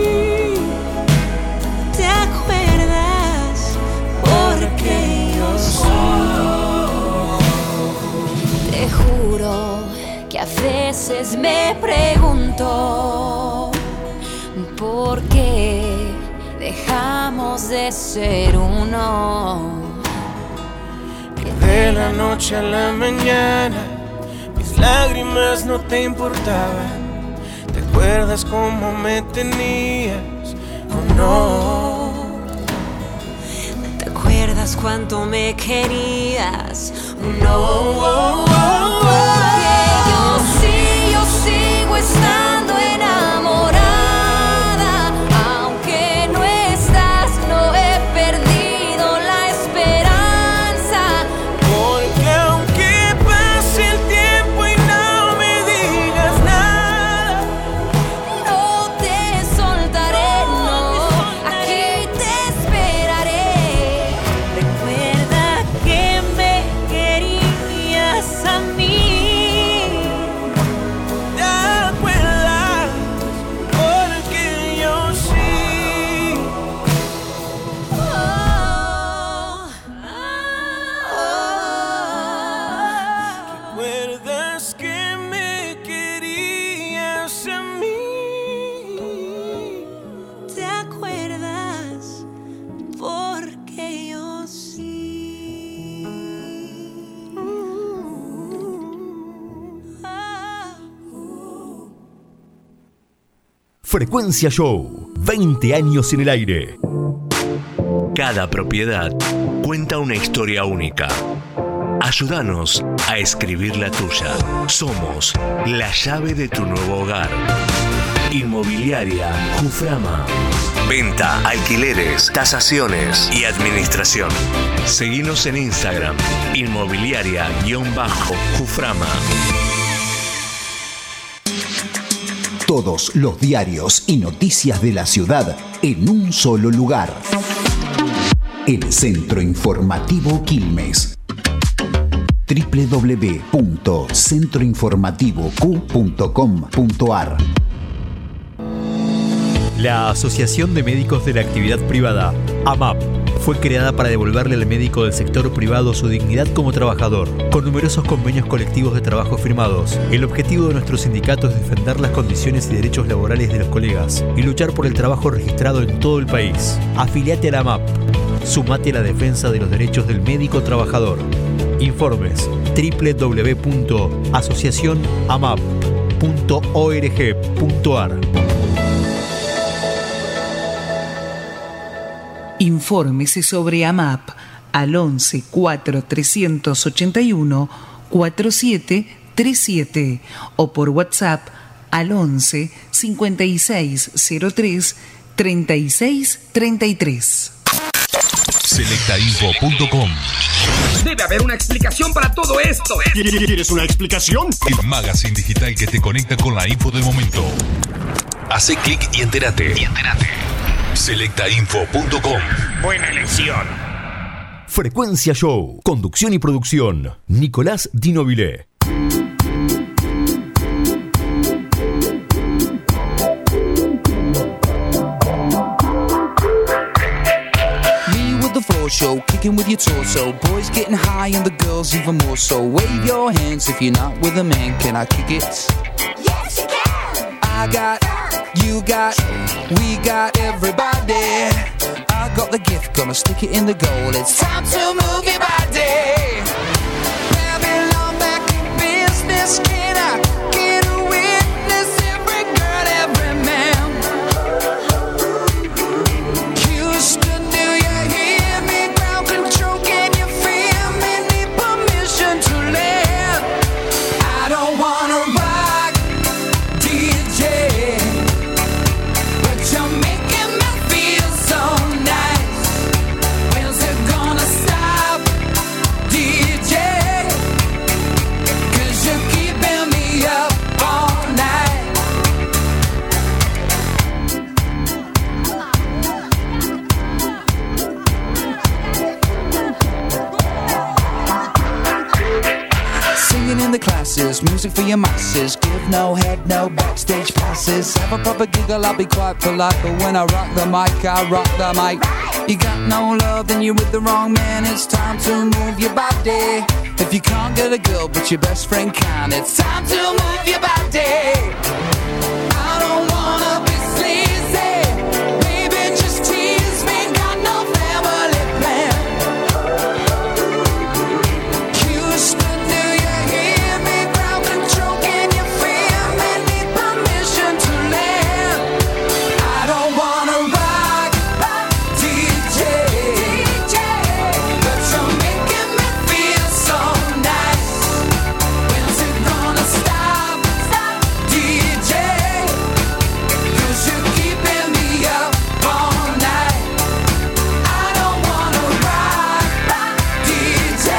¿Te acuerdas? Porque yo soy. Te juro que a veces me pregunto ¿por qué dejamos de ser uno? Que de la noche a la mañana mis lágrimas no te importaban. ¿Te acuerdas cómo me tenías o no? ¿Te acuerdas cuánto me querías? No. Porque yo sigo estando enamorada. Aunque no estás, no he perdido la esperanza. Porque aunque pase el tiempo y no me digas nada, no te soltaré, no, aquí te esperaré. Recuerda que me querías a mí. ¿te acuerdas? Porque yo sí. ¿Recuerdas que me querías a mí? ¿Te acuerdas? Porque yo sí. Frecuencia Show, 20 años en el aire. Cada propiedad cuenta una historia única. Ayúdanos a escribir la tuya. Somos la llave de tu nuevo hogar. Inmobiliaria Juframa. Venta, alquileres, tasaciones y administración. Seguinos en Instagram, inmobiliaria_Juframa. Todos los diarios y noticias de la ciudad en un solo lugar. El Centro Informativo Quilmes. www.centroinformativoq.com.ar. La Asociación de Médicos de la Actividad Privada, AMAP, fue creada para devolverle al médico del sector privado su dignidad como trabajador, con numerosos convenios colectivos de trabajo firmados. El objetivo de nuestro sindicato es defender las condiciones y derechos laborales de los colegas y luchar por el trabajo registrado en todo el país. Afiliate a la AMAP. Sumate a la defensa de los derechos del médico trabajador. Informes: www.asociacionamap.org.ar. Infórmese sobre AMAP al 11 4 381 4737 o por WhatsApp al 11 5603 3633. Selectainfo.com. Debe haber una explicación para todo esto. ¿Quieres una explicación? El magazine digital que te conecta con la info del momento. Hace clic y entérate. Selectainfo.com. Buena elección. Frecuencia Show. Conducción y producción: Nicolás Dinobile. show, kicking with your torso. Boys getting high and the girls even more so. Wave your hands if you're not with a man. Can I kick it? Yes, you can. I got, you got, we got everybody. I got the gift, gonna stick it in the goal. It's time to move your body. Babylon back in business. Can I get a witness? Every girl, every man. Houston, do you hear me? Ground control, can you feel me? Need permission to live. I don't wanna rock, DJ, but you're making me feel so nice. When's it gonna stop, DJ? 'Cause you're keeping me up all night. Singing in the classes, music for your masses. Give no head, no backstage passes. Have a proper giggle, I'll be quite polite. But when I rock the mic, I rock the mic. You got no love, then you're with the wrong man. It's time to move your body. If you can't get a girl, but your best friend can, it's time to move your body. I don't wanna be sleazy. Baby, just tease me. Got no family plan. Houston, do you hear me? Ground control, can you feel me? Need permission to land. I don't wanna rock, DJ, but you're making me feel so nice. When's it gonna stop, DJ? 'Cause you're keeping me up all night. I don't wanna rock, DJ,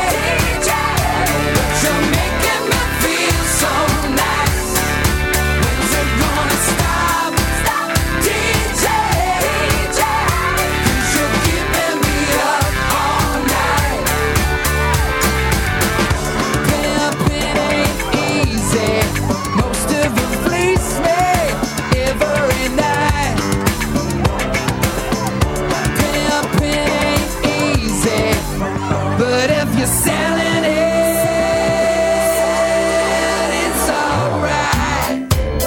but you're making me feel so nice. When's it gonna stop, DJ? 'Cause you're keeping me up all night. Pimpin' ain't easy. Most of it fleece me every night. Pimpin' ain't easy, but if you're selling it, it's alright.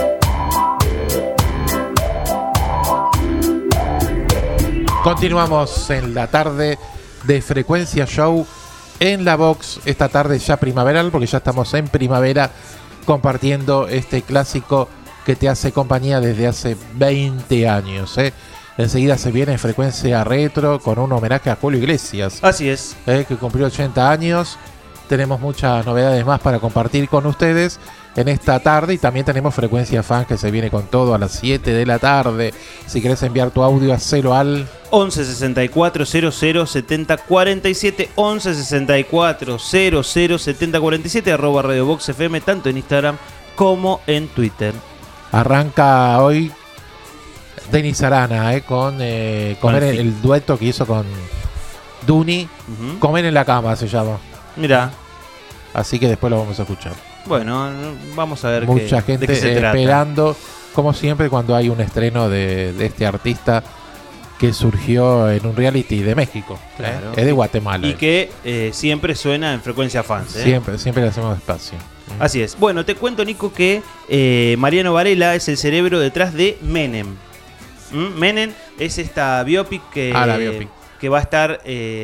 Continuamos en la tarde de Frecuencia Show en la Box. Esta tarde ya primaveral, porque ya estamos en primavera compartiendo este clásico que te hace compañía desde hace 20 años. Enseguida se viene Frecuencia Retro con un homenaje a Julio Iglesias. Así es. Que cumplió 80 años. Tenemos muchas novedades más para compartir con ustedes en esta tarde. Y también tenemos Frecuencia Fans que se viene con todo a las 7 de la tarde. Si querés enviar tu audio, hacelo al 11 64 00 70 47, 11 64 00 70 47, arroba Radio Box FM, tanto en Instagram como en Twitter. Arranca hoy Denis Arana con el dueto que hizo con Duni. Comer en la cama se llama. Mirá. Así que después lo vamos a escuchar. Bueno, vamos a ver mucha gente de qué se trata. Esperando, como siempre, cuando hay un estreno de este artista que surgió en un reality de México. Claro. Es de Guatemala. Y que siempre suena en Frecuencia Fans. Siempre le hacemos espacio. Así es. Bueno, te cuento, Nico, que Mariano Varela es el cerebro detrás de Menem. Menem es esta biopic que va a estar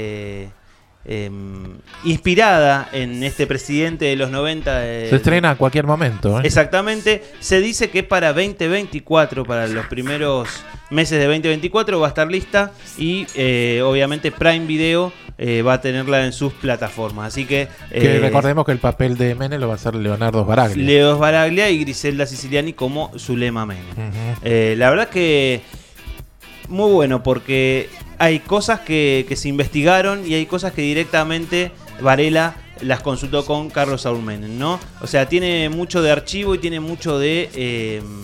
inspirada en este presidente de los 90. Se estrena a cualquier momento. Exactamente. Se dice que para 2024, para los primeros meses de 2024 va a estar lista y obviamente Prime Video va a tenerla en sus plataformas. Así que recordemos que el papel de Menem lo va a hacer Leonardo Sbaraglia. Leo Sbaraglia y Griselda Siciliani como Zulema Menem. La verdad que muy bueno, porque hay cosas que se investigaron y hay cosas que directamente Varela las consultó con Carlos Saúl Menem, ¿no? O sea, tiene mucho de archivo y tiene mucho de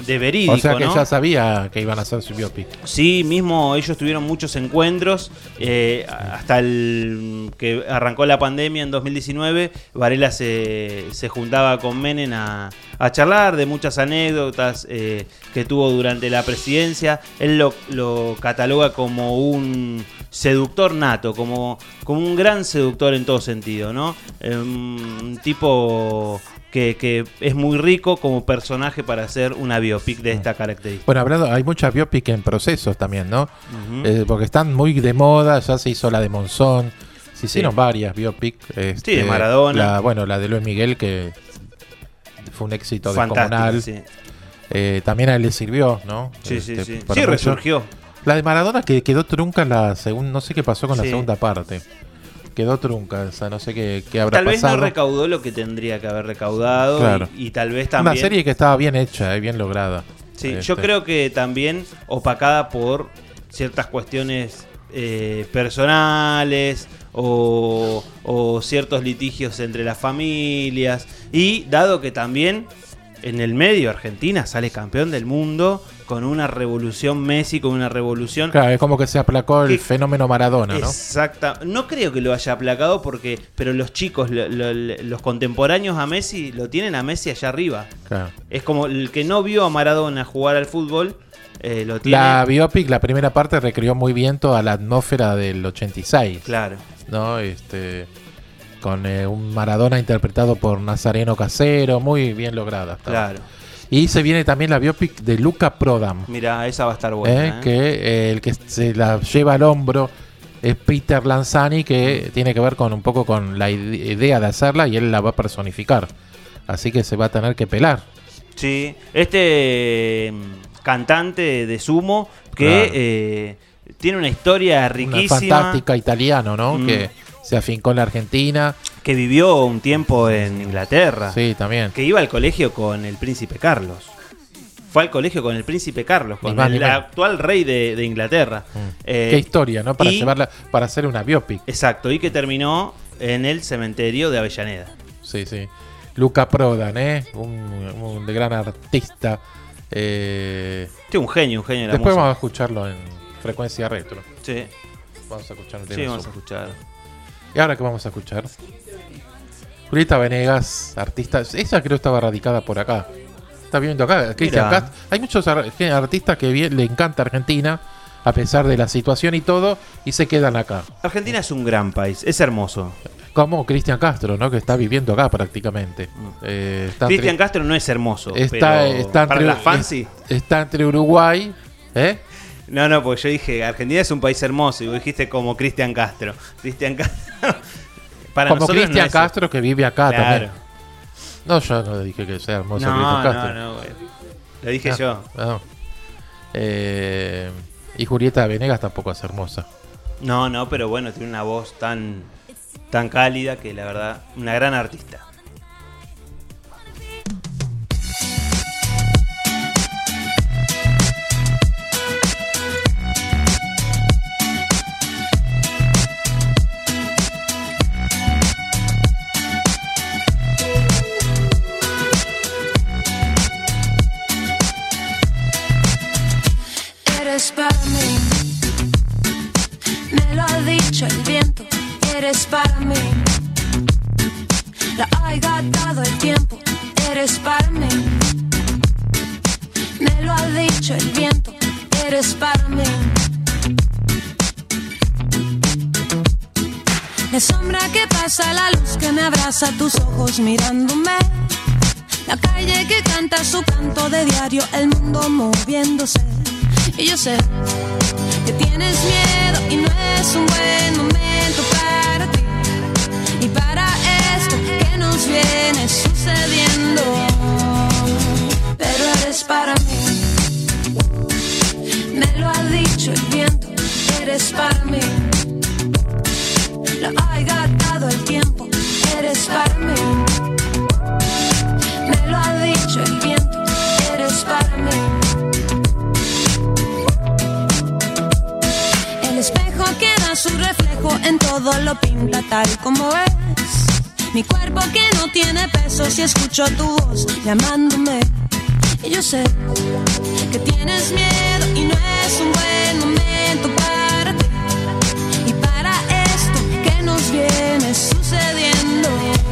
verídico, O sea que ¿no? ya sabía que iban a hacer su biopic. Sí, mismo ellos tuvieron muchos encuentros, hasta el que arrancó la pandemia en 2019, Varela se juntaba con Menem a charlar de muchas anécdotas que tuvo durante la presidencia. Él lo cataloga como un seductor nato, como un gran seductor en todo sentido, ¿no? Un tipo que es muy rico como personaje para hacer una biopic de esta característica. Bueno, hablando, hay muchas biopic en procesos también, ¿no? Ujú. Porque están muy de moda, ya se hizo la de Monzón, se hicieron varias biopic. Sí, de Maradona. La de Luis Miguel, que fue un éxito Fantástica, descomunal. sí. También a él le sirvió, ¿no? Sí, sí. para Sí, mucho. resurgió. La de Maradona que quedó trunca en la segunda, no sé qué pasó con la Sí. segunda parte. Quedó trunca, o sea, no sé qué habrá Tal vez pasado. no recaudó lo que tendría que haber recaudado, Claro. y tal vez también... Una serie que estaba bien hecha, bien lograda. Sí, yo creo que también opacada por ciertas cuestiones personales o ciertos litigios entre las familias, y dado que también en el medio Argentina sale campeón del mundo con una revolución Messi, con una revolución... Claro, es como que se aplacó el fenómeno Maradona, ¿no? Exacta. No creo que lo haya aplacado pero los chicos, los contemporáneos a Messi, lo tienen a Messi allá arriba. Claro. Es como el que no vio a Maradona jugar al fútbol, lo tiene... La biopic, la primera parte, recreó muy bien toda la atmósfera del 86. Claro. ¿No? Con un Maradona interpretado por Nazareno Casero, muy bien lograda. Claro. Y se viene también la biopic de Luca Prodan. Mirá, esa va a estar buena. Que el que se la lleva al hombro es Peter Lanzani, que tiene que ver con un poco con la idea de hacerla, y él la va a personificar. Así que se va a tener que pelar. Sí, cantante de sumo que tiene una historia riquísima. Una fantástica italiano, ¿no? Que se afincó en la Argentina. Que vivió un tiempo en Inglaterra. Sí, también. Que iba al colegio con el príncipe Carlos. Fue al colegio con el príncipe Carlos, con el actual rey de Inglaterra. Qué historia, ¿no? Para llevarla, para hacer una biopic. Exacto, y que terminó en el cementerio de Avellaneda. Sí, sí. Luca Prodan, un gran artista. Sí, un genio de la Después música. vamos a escucharlo en Frecuencia Retro. Sí. Vamos a escuchar un Sí, tema. vamos a escuchar. ¿Y ahora qué vamos a escuchar? Julieta Venegas, artista. Ella creo estaba radicada por acá. Está viviendo acá. Cristian Castro. Hay muchos artistas que le encanta Argentina, a pesar de la situación y todo, y se quedan acá. Argentina es un gran país, es hermoso. Como Cristian Castro, ¿no? Que está viviendo acá prácticamente. Cristian Castro no es hermoso. Está para entre, las fans sí. Está entre Uruguay. No, porque yo dije, Argentina es un país hermoso, y vos dijiste como Cristian Castro. Cristian Castro. Para como Cristian Castro, que vive acá también. No, yo no dije que sea hermoso Cristian Castro. No, lo dije yo. No. Y Julieta Venegas tampoco es hermosa. No, pero bueno, tiene una voz tan cálida que la verdad, una gran artista. Eres para mí, me lo ha dicho el viento. Eres para mí, la ha dado el tiempo. Eres para mí, me lo ha dicho el viento. Eres para mí, la sombra que pasa, la luz que me abraza, tus ojos mirándome. La calle que canta su canto de diario, el mundo moviéndose. Y yo sé que tienes miedo y no es un buen momento para ti y para esto que nos viene sucediendo. Pero eres para mí, me lo ha dicho el viento. Eres para mí, lo ha gastado el tiempo. Eres para mí, me lo ha dicho el viento. Eres para mí. El espejo que da su reflejo en todo lo pinta tal como es. Mi cuerpo que no tiene peso, si escucho tu voz llamándome. Y yo sé que tienes miedo y no es un buen momento para ti y para esto que nos viene sucediendo.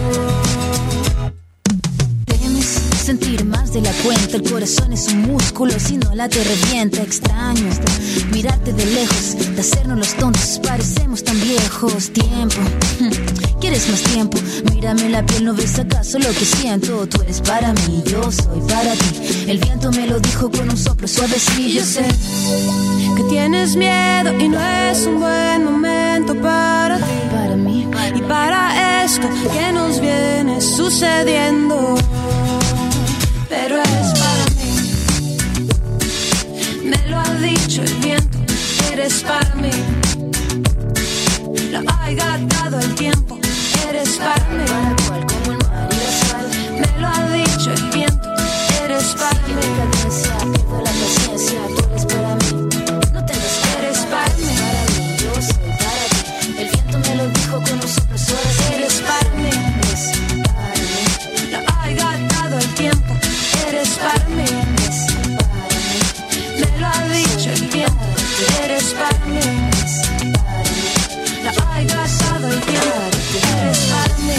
Temes sentir más de la cuenta, el corazón es un músculo, si no la te revienta. Extraño mirarte de lejos, de hacernos los tontos, parecemos tan viejos. Tiempo, ¿quieres más tiempo? Mírame la piel, ¿no ves acaso lo que siento? Tú eres para mí, yo soy para ti. El viento me lo dijo con un soplo suavecillo. Yo sé que tienes miedo y no es un buen momento para ti, para mí y para esto que nos viene sucediendo. Pero es para mí, me lo ha dicho el viento, eres para mí. Lo ha gastado el tiempo, eres para mí. Como el mar y la sal, me lo ha dicho el viento, eres para mí. Pierdo la paciencia, tú eres para mí. No tengas que eres para mí. Yo soy para ti. El viento me lo dijo con un soplo suave. Eres para mí, eres para mí. Lo ha gastado el tiempo, eres para mí. Me lo ha dicho el viento, eres para mí. No hay gastado el tiempo, eres para mí,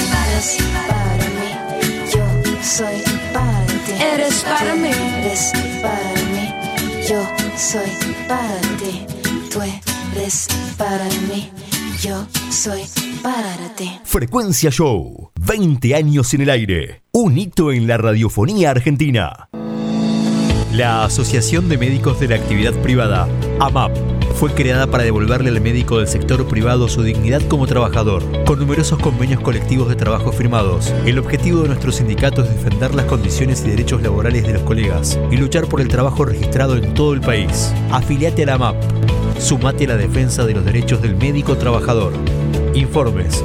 yo soy para ti. Eres para mí, eres para mí, yo soy para ti. Tú eres para mí, yo soy para ti. Frecuencia Show, 20 años en el aire, un hito en la radiofonía argentina. La Asociación de Médicos de la Actividad Privada, AMAP, fue creada para devolverle al médico del sector privado su dignidad como trabajador, con numerosos convenios colectivos de trabajo firmados. El objetivo de nuestro sindicato es defender las condiciones y derechos laborales de los colegas y luchar por el trabajo registrado en todo el país. Afiliate a la AMAP. Sumate a la defensa de los derechos del médico trabajador. Informes: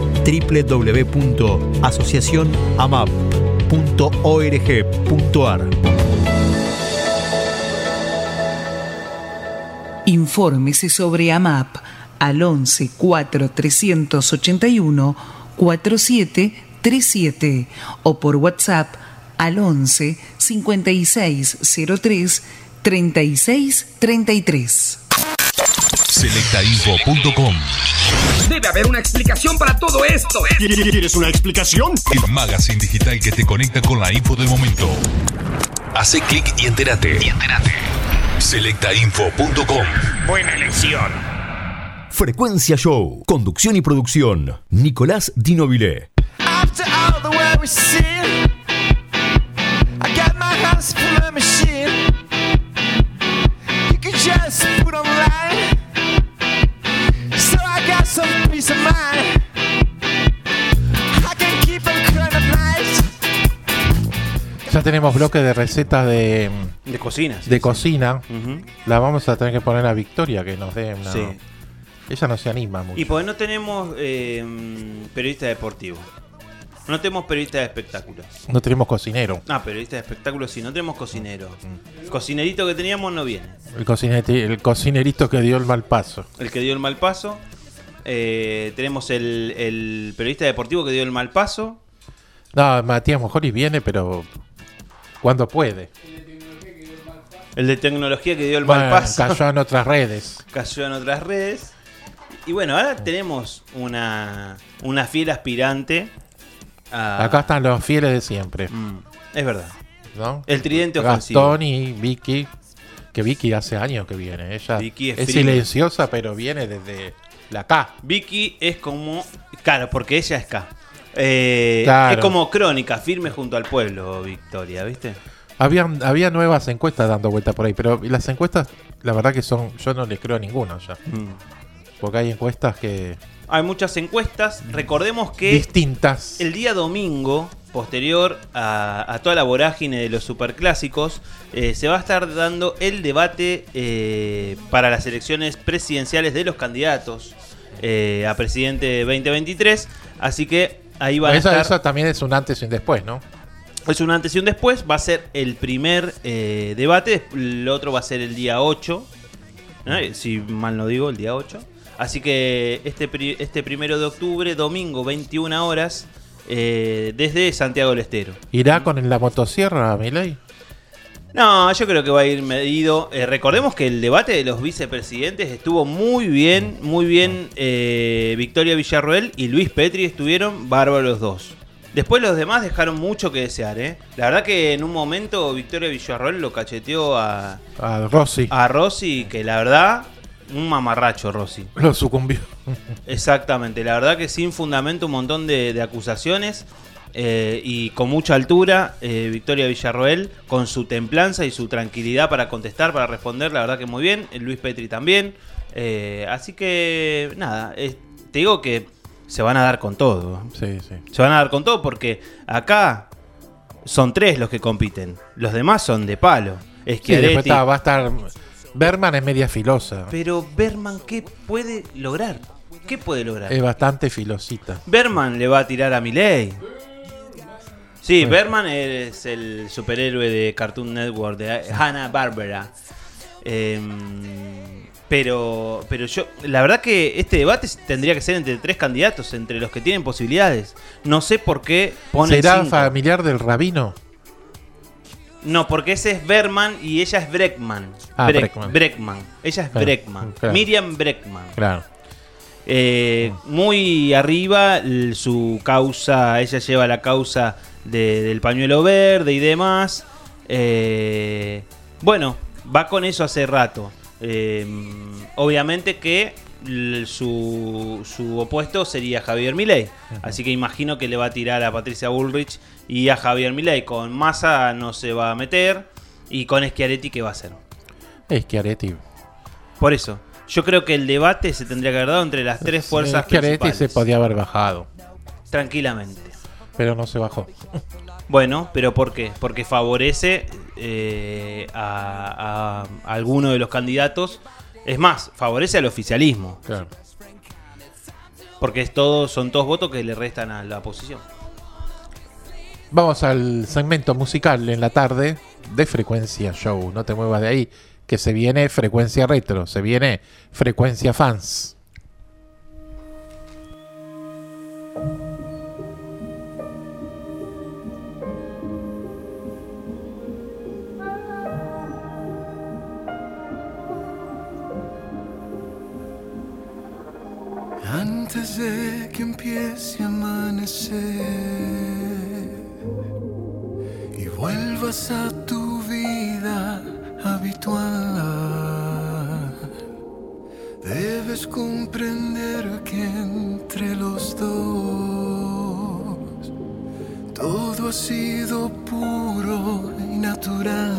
www.asociacionamap.org.ar. Infórmese sobre AMAP al 11 4 381 4737 o por WhatsApp al 11 5603 3633. Selectainfo.com. Debe haber una explicación para todo esto. ¿Quieres una explicación? El magazine digital que te conecta con la info del momento. Hace clic y entérate. Selectainfo.com. Buena elección. Frecuencia Show, conducción y producción, Nicolás Dinobile. After all the way we see, I got my hands full of machine. You can just put online, so I got some peace of mind. I can keep on crying at night. Ya tenemos bloque de recetas de cocina. De cocina. La vamos a tener que poner a Victoria que nos dé una... Sí. Ella no se anima mucho. Y porque no tenemos periodista deportivo. No tenemos periodista de espectáculos. No tenemos cocinero. Periodista de espectáculos sí, no tenemos cocinero. El cocinerito que teníamos no viene. El cocinerito que dio el mal paso. El que dio el mal paso. Tenemos el periodista deportivo que dio el mal paso. No, Matías Mojori viene, pero cuando puede. El de tecnología que dio el mal paso. Cayó en otras redes. Y bueno, ahora tenemos una fiel aspirante a... Acá están los fieles de siempre. Es verdad, ¿no? El tridente ofensivo. Gastón y Vicky. Que Vicky hace años que viene. Ella Vicky es silenciosa, pero viene desde la K. Vicky es como... Claro, porque ella es K. Claro. Es como crónica, firme junto al pueblo, Victoria, ¿viste? Había nuevas encuestas dando vuelta por ahí, pero las encuestas, la verdad que son... Yo no les creo a ninguna ya. Porque hay encuestas que... Hay muchas encuestas. Recordemos que... distintas. El día domingo, posterior a toda la vorágine de los superclásicos, se va a estar dando el debate para las elecciones presidenciales de los candidatos a presidente 2023. Así que ahí van a estar... Eso también es un antes y un después, ¿no? Es un antes y un después. Va a ser el primer debate. El otro va a ser el día 8. Si mal no digo, el día 8. Así que este 1 de octubre, domingo, 21 horas, desde Santiago del Estero. ¿Irá con la motosierra, Milei? No, yo creo que va a ir medido. Recordemos que el debate de los vicepresidentes estuvo muy bien, Victoria Villarroel y Luis Petri estuvieron bárbaros los dos. Después los demás dejaron mucho que desear, ¿eh? La verdad que en un momento Victoria Villarroel lo cacheteó a Rossi. A Rossi, que la verdad, un mamarracho Rossi. Lo sucumbió. Exactamente, la verdad que sin fundamento un montón de acusaciones y con mucha altura, Victoria Villarroel con su templanza y su tranquilidad para contestar, para responder, la verdad que muy bien. Luis Petri también. Así que nada, te digo que se van a dar con todo. Sí, sí. Se van a dar con todo porque acá son 3 los que compiten. Los demás son de palo. Schiaretti. Sí, va a estar... Berman es media filosa. Pero Berman, ¿qué puede lograr? ¿Qué puede lograr? Es bastante filosita. Berman le va a tirar a Milei. Sí, Berman es el superhéroe de Cartoon Network, de Hanna-Barbera. Pero yo, la verdad que este debate tendría que ser entre 3 candidatos, entre los que tienen posibilidades. No sé por qué ponen ¿Será 5. familiar del rabino? No, porque ese es Berman y ella es Breckman. Breckman. Ella es Breckman. Claro. Miriam Breckman. Claro. Muy arriba su causa, ella lleva la causa del pañuelo verde y demás. Bueno, va con eso hace rato. Obviamente que su opuesto sería Javier Milei. Así que imagino que le va a tirar a Patricia Bullrich y a Javier Milei. Con Massa no se va a meter. Y con Schiaretti, ¿qué va a hacer? Schiaretti. Por eso, yo creo que el debate se tendría que haber dado entre las 3 fuerzas Schiaretti principales. se podía haber bajado. Tranquilamente. Pero no se bajó. Bueno, ¿pero por qué? Porque favorece a alguno de los candidatos. Es más, favorece al oficialismo. Claro. Porque son todos votos que le restan a la oposición. Vamos al segmento musical en la tarde de Frecuencia Show. No te muevas de ahí, que se viene Frecuencia Retro, se viene Frecuencia Fans. Antes de que empiece a amanecer y vuelvas a tu vida habitual, debes comprender que entre los dos todo ha sido puro y natural.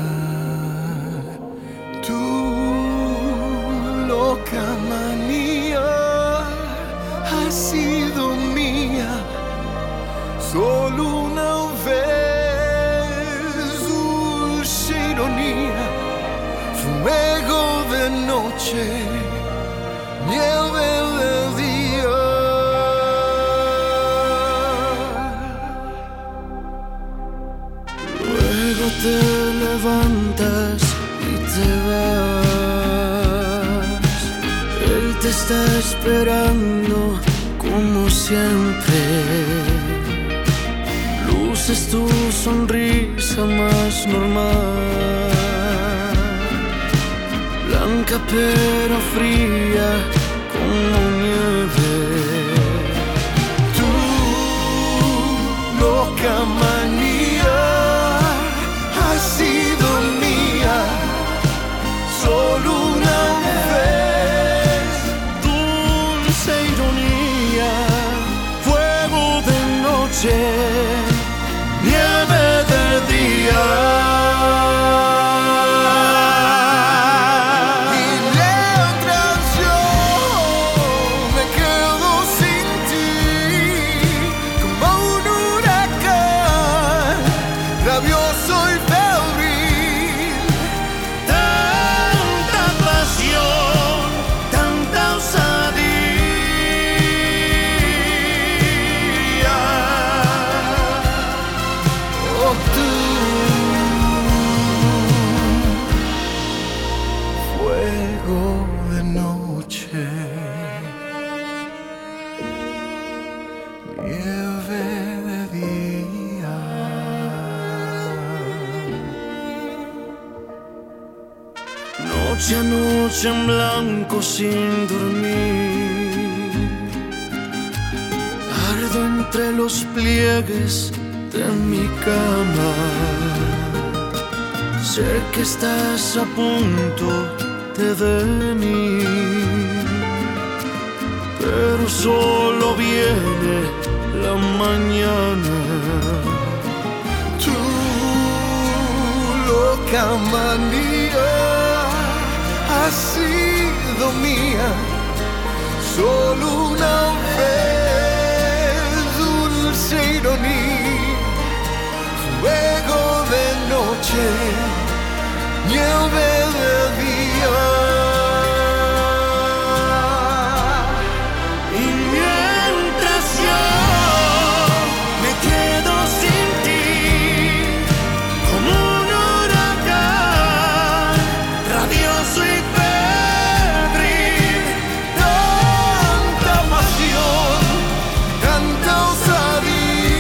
Tu loca manía ha sido mía solo una vez. Dulce ironía, fuego de noche, nieve de día. Luego te levantas y te vas. Él te está esperando como siempre. Luces tu sonrisa más normal, blanca pero fría como nieve. Tu loca manía ha sido mía solo una vez. Dulce ironía, fuego de noche, nieve de día. Y mientras yo me quedo noche a noche en blanco sin dormir. Ardo entre los pliegues de mi cama. Sé que estás a punto de venir, pero solo viene la mañana. Tu loca manía ha sido mía solo una vez, dulce ironía, fuego de noche, nieve de día. Y mientras yo me quedo sin ti, como un huracán, radioso y febril, tanta pasión, tanta osadía.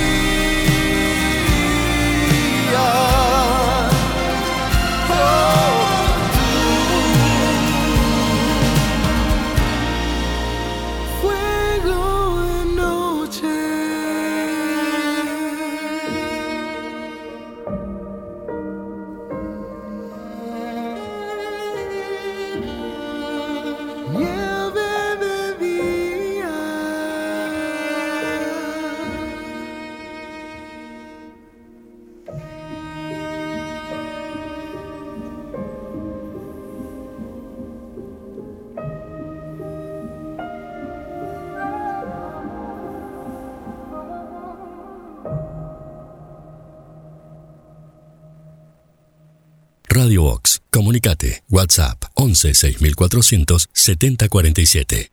Radio Vox, comunicate, WhatsApp 11 6400 7047.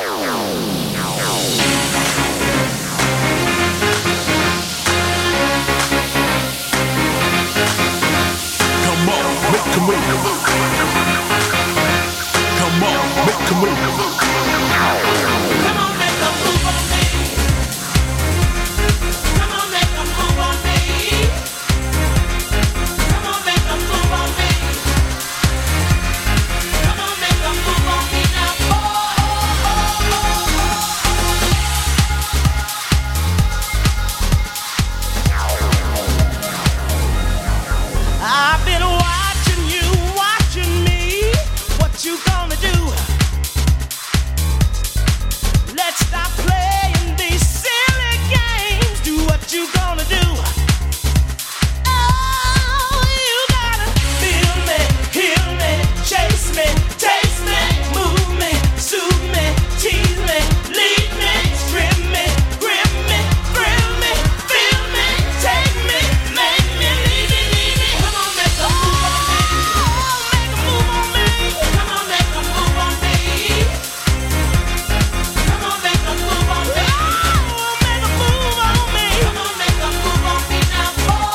Come on, make a move. Come on, make a move. Come on, make a move on me. Come on, make a move on me. Come on, make a move on me. Come on, make a move on me now. I've been watching you, watching me. What you gonna do? Let's stop playing these silly games. Do what you gonna do? Oh, you gotta feel me, heal me, chase me, taste me, move me, soothe me, tease me, lead me, strip me, grip me, thrill me, feel me, take me, make me, leave me, leave me. Come on, make a move on me. Make a move on me. Come on, make a move on me. Come on, make a move on me. Make a move on me. Come on, make a move on me now.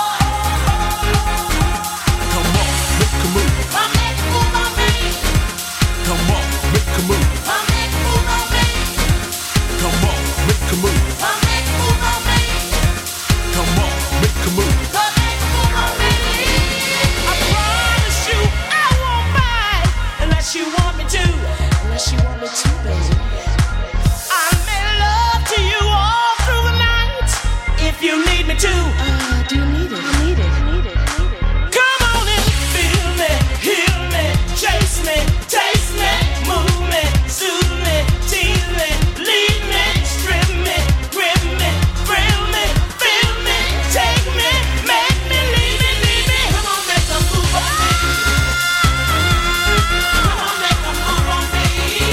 Come on, make a move. Come make a move on me. Come on, make a move. Come make a move on me. Come on, make a move. Come make a move on me. Come on, make a move. Come make a move on me. I promise you I won't bite unless you want me to. Unless you want me to, baby. I make love to you all through the night if you need me to. Do you need it? Need it? Need it? Need it? Come on and feel me, heal me, chase me, taste me, move me, soothe me, tease me, lead me, strip me, grip me, thrill me, feel me, take me, make me, leave me, leave me. Come on, make a move on me. Come on, make a move on me.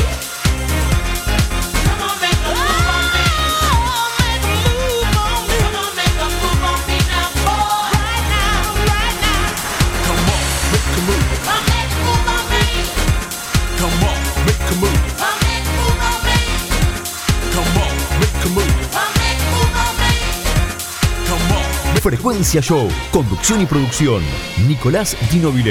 Come on, make a move on me. Make a move on me. Come on, make a move on me now. Right now, right now. Come on, make a move. Come make a move on me. Come on, make a move. Come make a move on me. Come on, make a move. Come make a move on me. Come on. Frecuencia Show, conducción y producción, Nicolás Dinovile.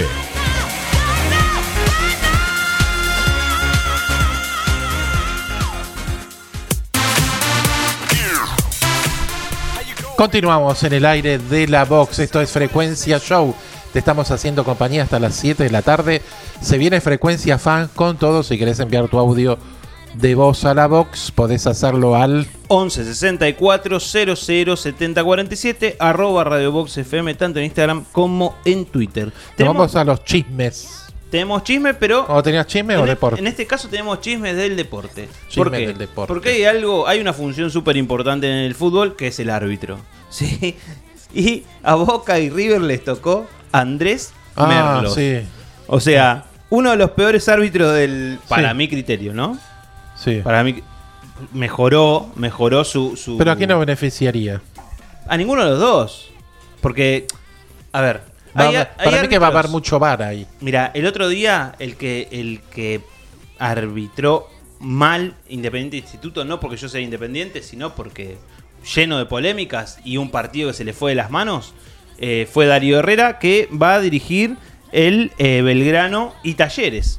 Continuamos en el aire de la Vox. Esto es Frecuencia Show. Te estamos haciendo compañía hasta las 7 de la tarde. Se viene Frecuencia Fan con todo. Si querés enviar tu audio de voz a la box, podés hacerlo al 11 64 00 70 47 @Radio Box FM, tanto en Instagram como en Twitter. Vamos a los chismes. Tenemos chisme, pero... ¿O tenías chisme o deporte? En este caso tenemos chismes del deporte. Chisme ¿Por qué? del deporte. Porque hay una función súper importante en el fútbol, que es el árbitro. ¿Sí? Y a Boca y River les tocó Andrés Merlos. Sí. O sea, uno de los peores árbitros para mi criterio, ¿no? Sí. Para mí mejoró su... ¿Pero a quién nos beneficiaría? A ninguno de los dos. Porque, a ver... Para mí que va a haber mucho VAR ahí. Mira, el otro día el que arbitró mal Independiente Instituto, no porque yo sea independiente, sino porque lleno de polémicas y un partido que se le fue de las manos, fue Darío Herrera, que va a dirigir el Belgrano y Talleres.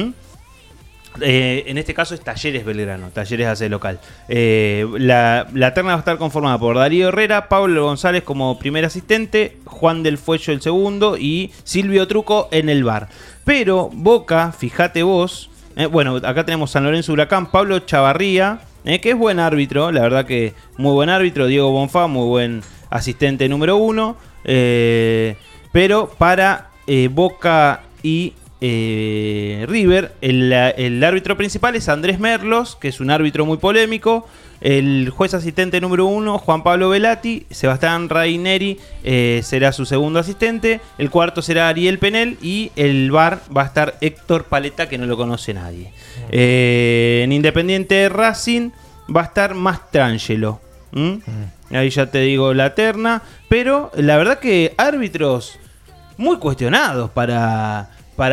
En este caso es Talleres Belgrano, Talleres hace local. La terna va a estar conformada por Darío Herrera, Pablo González como primer asistente, Juan del Fuello el segundo y Silvio Truco en el VAR. Pero Boca, fíjate vos, bueno, acá tenemos San Lorenzo Huracán, Pablo Chavarría, que es buen árbitro, la verdad que muy buen árbitro, Diego Bonfá, muy buen asistente número 1, pero para Boca y River, el árbitro principal es Andrés Merlos, que es un árbitro muy polémico. El juez asistente número 1, Juan Pablo Velati. Sebastián Raineri será su segundo asistente. El cuarto será Ariel Penel. Y el VAR va a estar Héctor Paleta, que no lo conoce nadie. En Independiente Racing va a estar Mastrangelo. Ahí ya te digo la terna. Pero la verdad que árbitros muy cuestionados para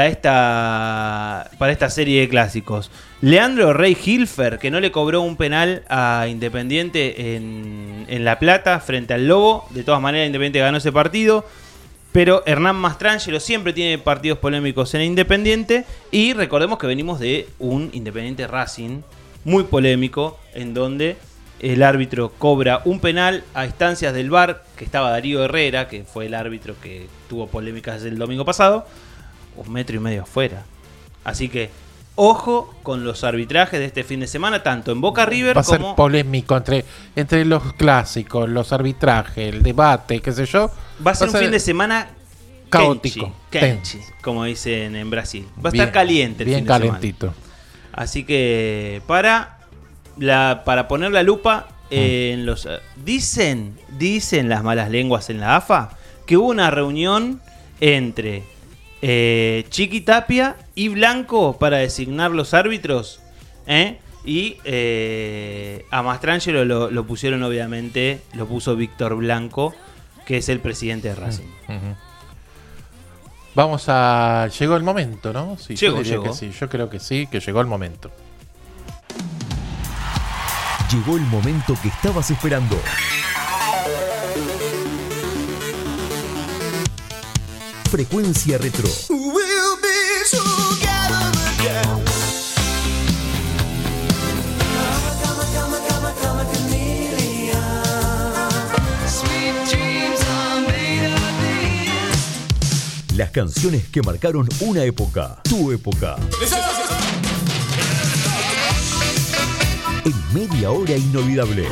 esta serie de clásicos. Leandro Rey Hilfer, que no le cobró un penal a Independiente en La Plata frente al Lobo. De todas maneras, Independiente ganó ese partido. Pero Hernán Mastrangelo siempre tiene partidos polémicos en Independiente. Y recordemos que venimos de un Independiente Racing muy polémico, en donde el árbitro cobra un penal a instancias del VAR, que estaba Darío Herrera, que fue el árbitro que tuvo polémicas el domingo pasado. 1,5 metros afuera. Así que ojo con los arbitrajes de este fin de semana, tanto en Boca River va a como... ser polémico entre los clásicos, los arbitrajes, el debate, qué sé yo. Va a ser un fin de semana caótico, Kenchi, como dicen en Brasil. Va a estar caliente el bien fin de calentito. semana. Así que para poner la lupa en los... Dicen las malas lenguas en la AFA que hubo una reunión entre Chiqui Tapia y Blanco para designar los árbitros, y a Mastrangelo lo pusieron, obviamente, lo puso Víctor Blanco, que es el presidente de Racing. Vamos a... Llegó el momento, ¿no? Sí, llegó. Que sí, yo creo que sí, que llegó el momento. Llegó el momento que estabas esperando. Frecuencia Retro. Las canciones que marcaron una época, tu época. En media hora inolvidable.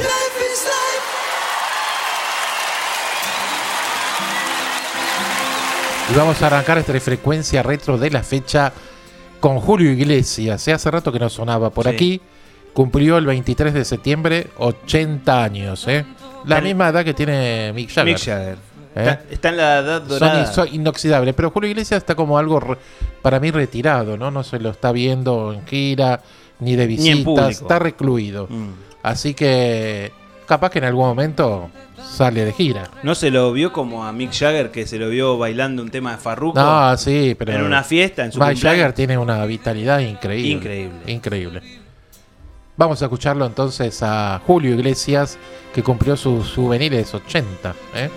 Y vamos a arrancar esta frecuencia retro de la fecha con Julio Iglesias. Hace rato que no sonaba por aquí. Cumplió el 23 de septiembre 80 años. La misma edad que tiene Mick Jagger. Mick Jagger. Está en la edad dorada. Son inoxidables. Pero Julio Iglesias está como algo para mí retirado, ¿no? No se lo está viendo en gira ni de visitas. Está recluido. Así que capaz que en algún momento sale de gira. ¿No se lo vio como a Mick Jagger, que se lo vio bailando un tema de Farruko? No, sí, pero en una fiesta, en su Mick Jagger tiene una vitalidad increíble. Increíble. Vamos a escucharlo entonces a Julio Iglesias, que cumplió sus juveniles 80.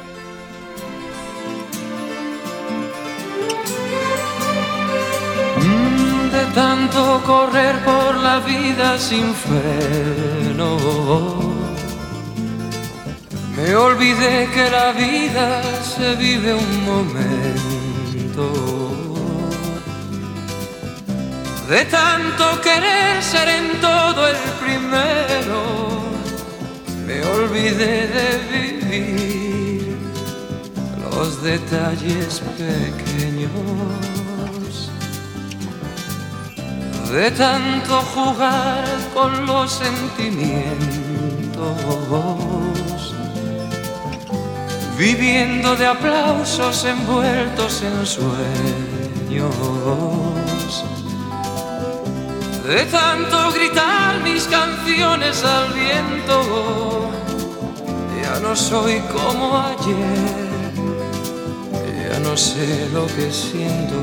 De tanto correr por la vida sin freno, me olvidé que la vida se vive un momento. De tanto querer ser en todo el primero, me olvidé de vivir los detalles pequeños. De tanto jugar con los sentimientos, viviendo de aplausos envueltos en sueños. De tanto gritar mis canciones al viento, ya no soy como ayer, ya no sé lo que siento.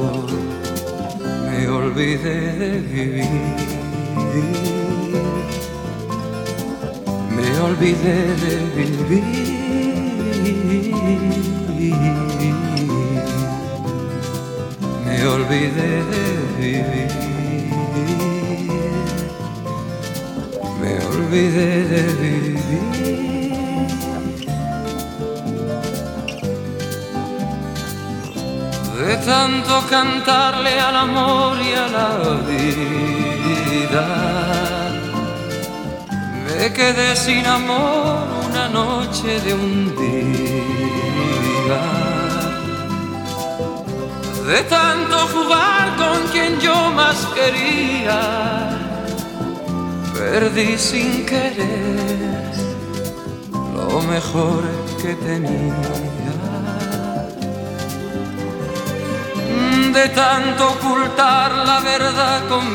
Me olvidé de vivir, me olvidé de vivir, me olvidé de vivir, me olvidé de vivir. De tanto cantarle al amor y a la vida, me quedé sin amor una noche de un día. De tanto jugar con quien yo más quería, perdí sin querer lo mejor que tenía. De tanto ocultar la verdad con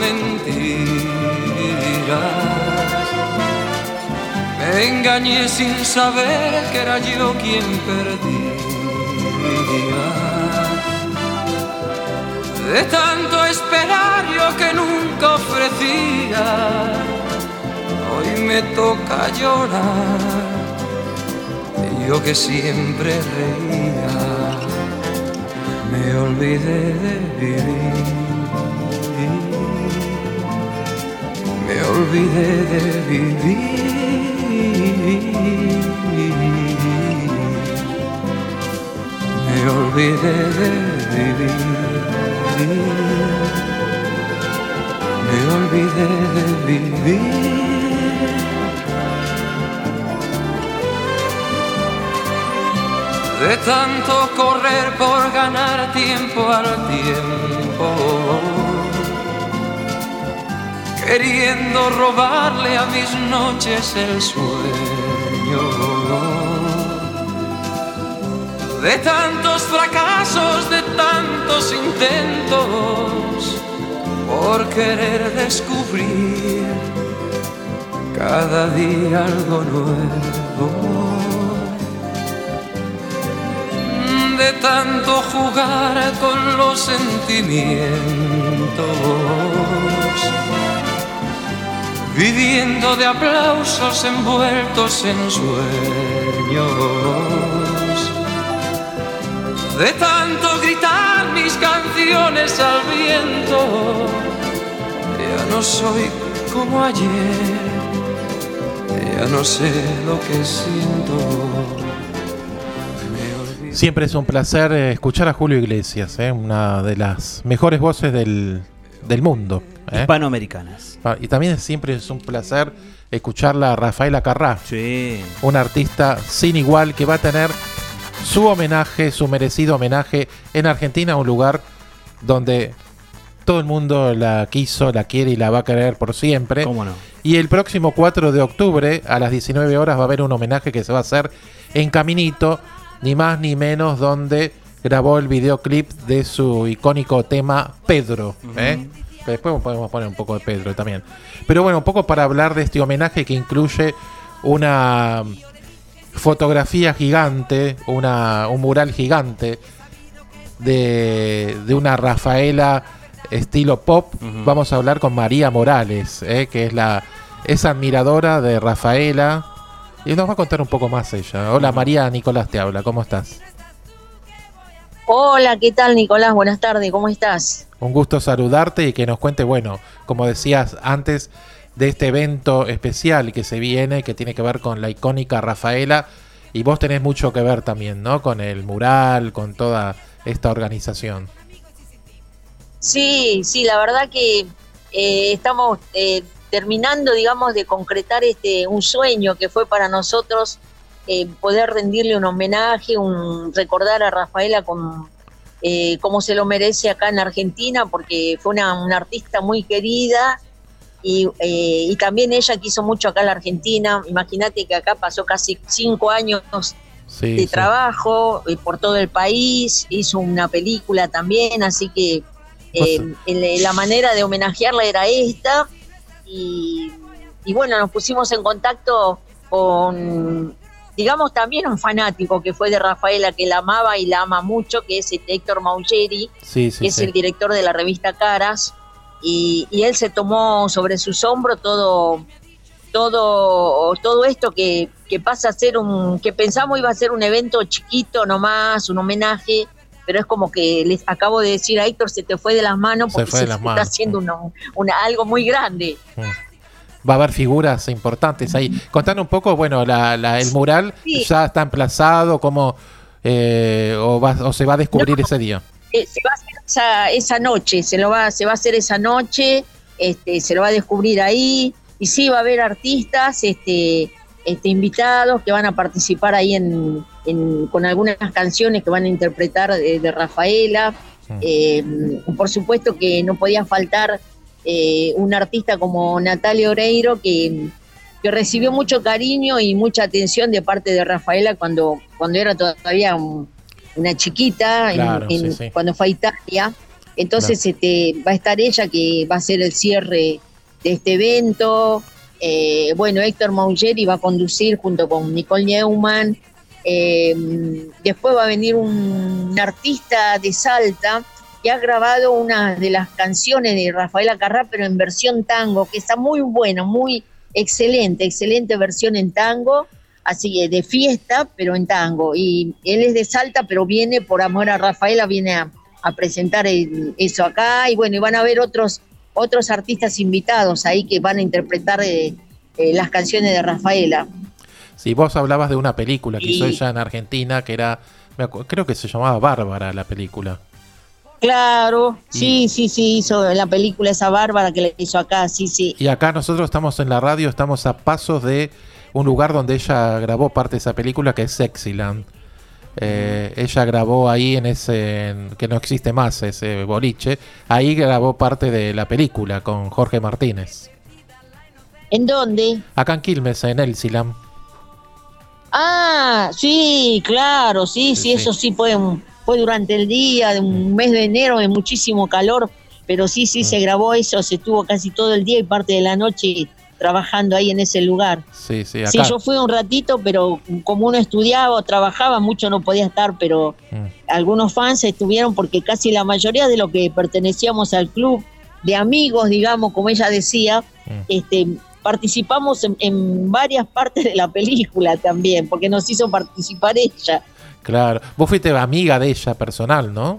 mentiras, me engañé sin saber que era yo quien perdía. De tanto esperar yo que nunca ofrecía, hoy me toca llorar, yo que siempre reía. Me olvidé de vivir, me olvidé de vivir, me olvidé de vivir, me olvidé de vivir. De tanto correr por ganar tiempo al tiempo, queriendo robarle a mis noches el sueño. De tantos fracasos, de tantos intentos, por querer descubrir cada día algo nuevo. De tanto jugar con los sentimientos, viviendo de aplausos envueltos en sueños. De tanto gritar mis canciones al viento, ya no soy como ayer, ya no sé lo que siento. Siempre es un placer escuchar a Julio Iglesias, una de las mejores voces del mundo. Hispanoamericanas. Y también siempre es un placer escucharla a Rafaela Carrá, sí, una artista sin igual que va a tener su homenaje, su merecido homenaje en Argentina, un lugar donde todo el mundo la quiso, la quiere y la va a querer por siempre. ¿Cómo no? Y el próximo 4 de octubre a las 19 horas va a haber un homenaje que se va a hacer en Caminito, ni más ni menos, donde grabó el videoclip de su icónico tema Pedro. Después podemos poner un poco de Pedro también. Pero bueno, un poco para hablar de este homenaje que incluye una fotografía gigante, un mural gigante de una Rafaela estilo pop. Vamos a hablar con María Morales, que es admiradora de Rafaela. Y nos va a contar un poco más ella. Hola María, Nicolás te habla, ¿cómo estás? Hola, ¿qué tal Nicolás? Buenas tardes, ¿cómo estás? Un gusto saludarte y que nos cuente, bueno, como decías antes, de este evento especial que se viene, que tiene que ver con la icónica Rafaela, y vos tenés mucho que ver también, ¿no? Con el mural, con toda esta organización. Sí, la verdad que estamos terminando, digamos, de concretar un sueño que fue para nosotros poder rendirle un homenaje, recordar a Rafaela como se lo merece acá en Argentina, porque fue una artista muy querida y también ella quiso mucho acá en la Argentina. Imagínate que acá pasó casi 5 años de trabajo por todo el país, hizo una película también, así que la manera de homenajearla era esta y bueno, nos pusimos en contacto con, digamos, también un fanático que fue de Rafaela, que la amaba y la ama mucho, que es Héctor Maugeri, que es el director de la revista Caras, y él se tomó sobre sus hombros todo esto que pasa a ser que pensamos iba a ser un evento chiquito nomás, un homenaje, pero es como que les acabo de decir a Héctor, se te fue de las manos porque se está haciendo algo muy grande. Va a haber figuras importantes ahí. Contanos un poco, bueno, el mural ya está emplazado, ¿cómo o se va a descubrir ese día? Se va a hacer esa noche, se va a hacer esa noche, se lo va a descubrir ahí, y sí, va a haber artistas invitados que van a participar ahí con algunas canciones que van a interpretar de Rafaela. Por supuesto que no podía faltar un artista como Natalia Oreiro, que recibió mucho cariño y mucha atención de parte de Rafaela cuando era todavía una chiquita, cuando fue a Italia. Entonces va a estar ella, que va a ser el cierre de este evento. Bueno, Héctor Maugeri va a conducir junto con Nicole Neumann. Después va a venir un artista de Salta que ha grabado una de las canciones de Rafaela Carrá, pero en versión tango, que está muy buena, muy excelente versión en tango, así que de fiesta, pero en tango. Y él es de Salta, pero viene por amor a Rafaela, viene a presentar eso acá, y bueno, y van a haber otros artistas invitados ahí que van a interpretar las canciones de Rafaela. Sí, vos hablabas de una película que hizo ella en Argentina, que creo que se llamaba Bárbara la película. Claro, sí, hizo la película esa Bárbara que le hizo acá, sí. Y acá nosotros estamos en la radio, estamos a pasos de un lugar donde ella grabó parte de esa película, que es Sexyland. Ella grabó ahí que no existe más ese boliche, ahí grabó parte de la película con Jorge Martínez. ¿En dónde? Acá en Quilmes, en Elsilam. Ah, sí, claro, sí, eso sí fue durante el día de un mes de enero de muchísimo calor, pero sí se grabó eso, se estuvo casi todo el día y parte de la noche trabajando ahí en ese lugar. Sí, acá. Sí, yo fui un ratito, pero como uno estudiaba o trabajaba, mucho no podía estar, pero algunos fans estuvieron, porque casi la mayoría de los que pertenecíamos al club de amigos, digamos, como ella decía, participamos en varias partes de la película también, porque nos hizo participar ella. Claro, vos fuiste amiga de ella personal, ¿no?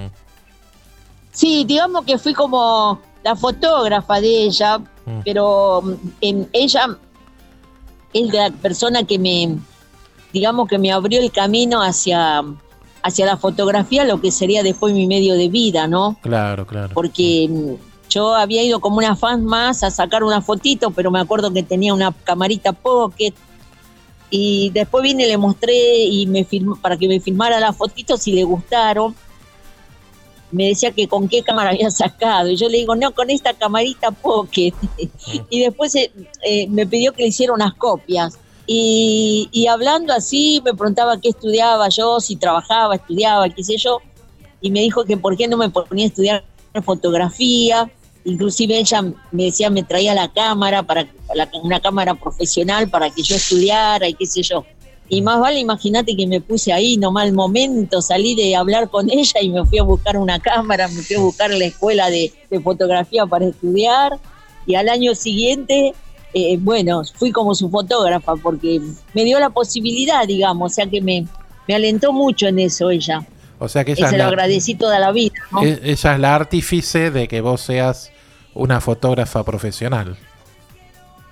Sí, digamos que fui como la fotógrafa de ella, pero ella es la persona que me abrió el camino hacia la fotografía, lo que sería después mi medio de vida, ¿no? Claro. Porque yo había ido como una fan más a sacar una fotito, pero me acuerdo que tenía una camarita pocket, y después vine y le mostré para que me filmara las fotitos y le gustaron. Me decía que con qué cámara había sacado, y yo le digo, no, con esta camarita pocket. Y después me pidió que le hiciera unas copias, y hablando así me preguntaba qué estudiaba yo, si trabajaba, estudiaba, qué sé yo, y me dijo que por qué no me ponía a estudiar fotografía. Inclusive ella me decía, me traía la cámara, una cámara profesional para que yo estudiara y qué sé yo. Y más vale, imagínate que me puse ahí nomás al momento, salí de hablar con ella y me fui a buscar una cámara, me fui a buscar la escuela de fotografía para estudiar, y al año siguiente, fui como su fotógrafa, porque me dio la posibilidad, digamos, o sea que me alentó mucho en eso ella. O sea que se lo agradecí toda la vida, ¿no? Ella es la artífice de que vos seas una fotógrafa profesional.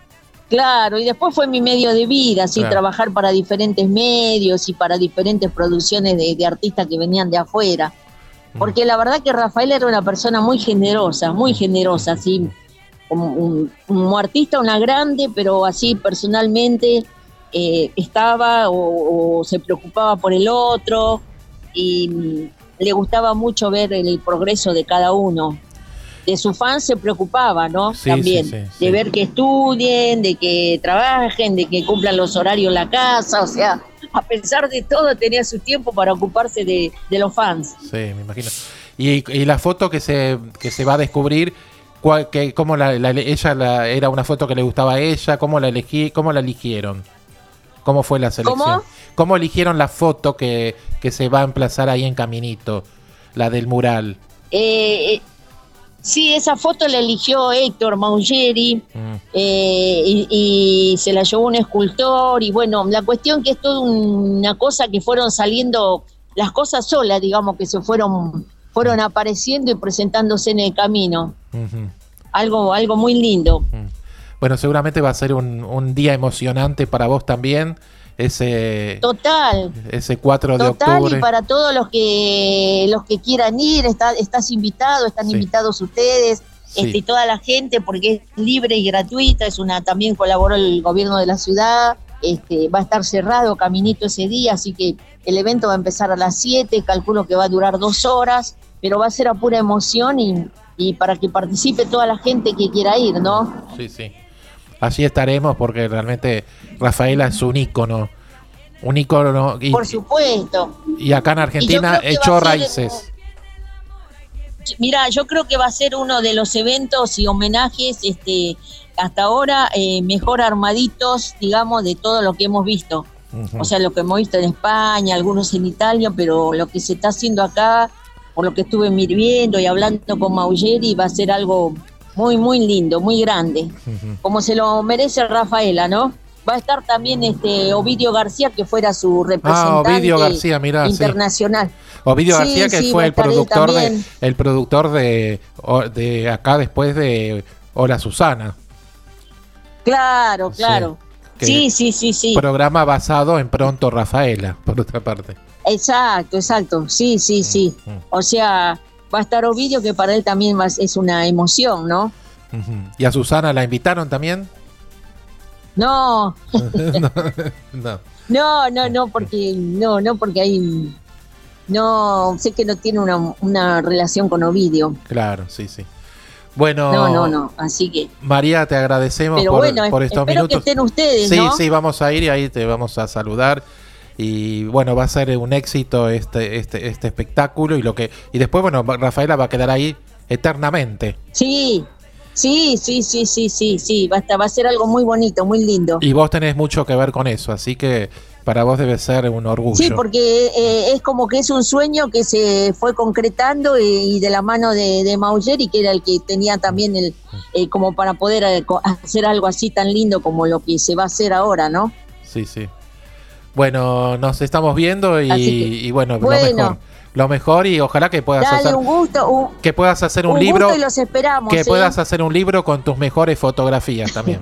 Claro, y después fue mi medio de vida, así Claro. trabajar para diferentes medios y para diferentes producciones de artistas que venían de afuera. Porque la verdad que Rafael era una persona muy generosa, así como artista una grande, pero así personalmente estaba o se preocupaba por el otro y le gustaba mucho ver el progreso de cada uno. De sus fans se preocupaba, ¿no? Sí, También, sí, de ver que estudien, de que trabajen, de que cumplan los horarios en la casa, o sea, a pesar de todo tenía su tiempo para ocuparse de los fans. Sí, me imagino. Y la foto que se va a descubrir, ¿cómo ella era una foto que le gustaba a ella? ¿Cómo la eligieron? ¿Cómo fue la selección? ¿Cómo eligieron la foto que se va a emplazar ahí en Caminito? La del mural. Sí, esa foto la eligió Héctor Maugeri y se la llevó un escultor y bueno, la cuestión que es toda una cosa que fueron saliendo las cosas solas, digamos, que se fueron apareciendo y presentándose en el camino. Uh-huh. Algo muy lindo. Bueno, seguramente va a ser un día emocionante para vos también. Ese 4 de octubre. Y para todos los que quieran ir, estás invitado, están invitados ustedes, y toda la gente, porque es libre y gratuita, también colaboró el gobierno de la ciudad, va a estar cerrado Caminito ese día, así que el evento va a empezar a las 7, calculo que va a durar 2 horas, pero va a ser a pura emoción y para que participe toda la gente que quiera ir, ¿no? Sí, sí. Allí estaremos porque realmente Rafaela es un ícono. Por supuesto. Y acá en Argentina echó raíces. Mira, yo creo que va a ser uno de los eventos y homenajes hasta ahora mejor armaditos, digamos, de todo lo que hemos visto. Uh-huh. O sea, lo que hemos visto en España, algunos en Italia, pero lo que se está haciendo acá, por lo que estuve viendo y hablando con Maugeri, va a ser algo muy, muy lindo, muy grande. Uh-huh. Como se lo merece Rafaela, ¿no? Va a estar también Ovidio García, que fuera su representante Ovidio García, mirá, internacional. Sí. Ovidio García, que fue el productor de acá después de Hola Susana. Claro. Sí. Programa basado en Pronto Rafaela, por otra parte. Exacto. Sí. O sea, va a estar Ovidio, que para él también es una emoción, ¿no? Uh-huh. ¿Y a Susana la invitaron también? No. No, porque ahí sé que no tiene una relación con Ovidio. Claro, sí. Bueno, no, así que María, te agradecemos por estos minutos. Que estén ustedes, sí, ¿no? Sí, vamos a ir y ahí te vamos a saludar. Y bueno, va a ser un éxito este espectáculo y después, bueno, Rafaela va a quedar ahí eternamente. Sí, va a ser algo muy bonito, muy lindo. Y vos tenés mucho que ver con eso, así que para vos debe ser un orgullo. Sí, porque es como que es un sueño que se fue concretando y de la mano de Maugeri, que era el que tenía también como para poder hacer algo así tan lindo como lo que se va a hacer ahora, ¿no? Sí. Bueno, nos estamos viendo y bueno, lo mejor y ojalá que puedas hacer un libro y los esperamos, puedas hacer un libro con tus mejores fotografías también.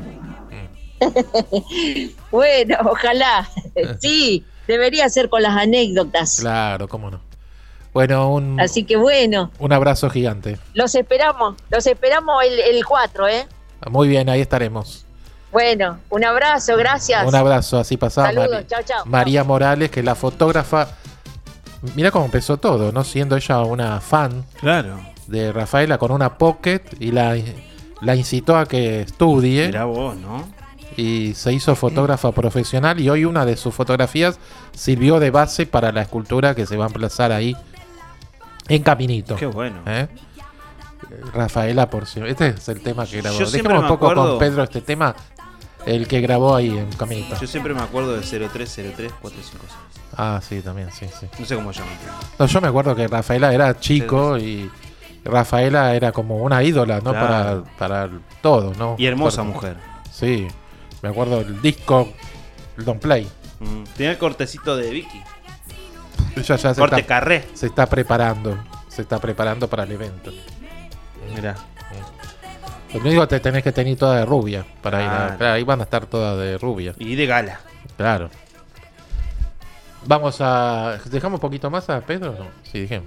Bueno, ojalá. Sí, debería ser con las anécdotas. Claro, cómo no. Bueno, así que bueno, un abrazo gigante. Los esperamos el 4, Muy bien, ahí estaremos. Bueno, un abrazo, gracias. Un abrazo, así pasaba. Saludos, chao. María Morales, que es la fotógrafa. Mira cómo empezó todo, ¿no? Siendo ella una fan de Rafaela con una pocket y la incitó a que estudie. Mirá vos, ¿no? Y se hizo fotógrafa profesional y hoy una de sus fotografías sirvió de base para la escultura que se va a emplazar ahí en Caminito. Qué bueno. Rafaela Porcio. Este es el tema que grabó. Dejemos un poco con Pedro este tema, el que grabó ahí en Caminito. Yo siempre me acuerdo de 0303-456. Ah, sí, también, sí. No sé cómo llama. No, yo me acuerdo que Rafaela era chico y Rafaela era como una ídola, ¿no? Claro. Para todo, ¿no? Y hermosa mujer. Sí, me acuerdo del disco, el Don't Play. Tenía el cortecito de Vicky. Ella ya Corte Carré. Se está preparando para el evento. Mirá. Lo único que tenés que tener toda de rubia para ir a, claro, ahí van a estar todas de rubia. Y de gala. Claro. Vamos a... ¿Dejamos un poquito más a Pedro? No, sí, dejemos.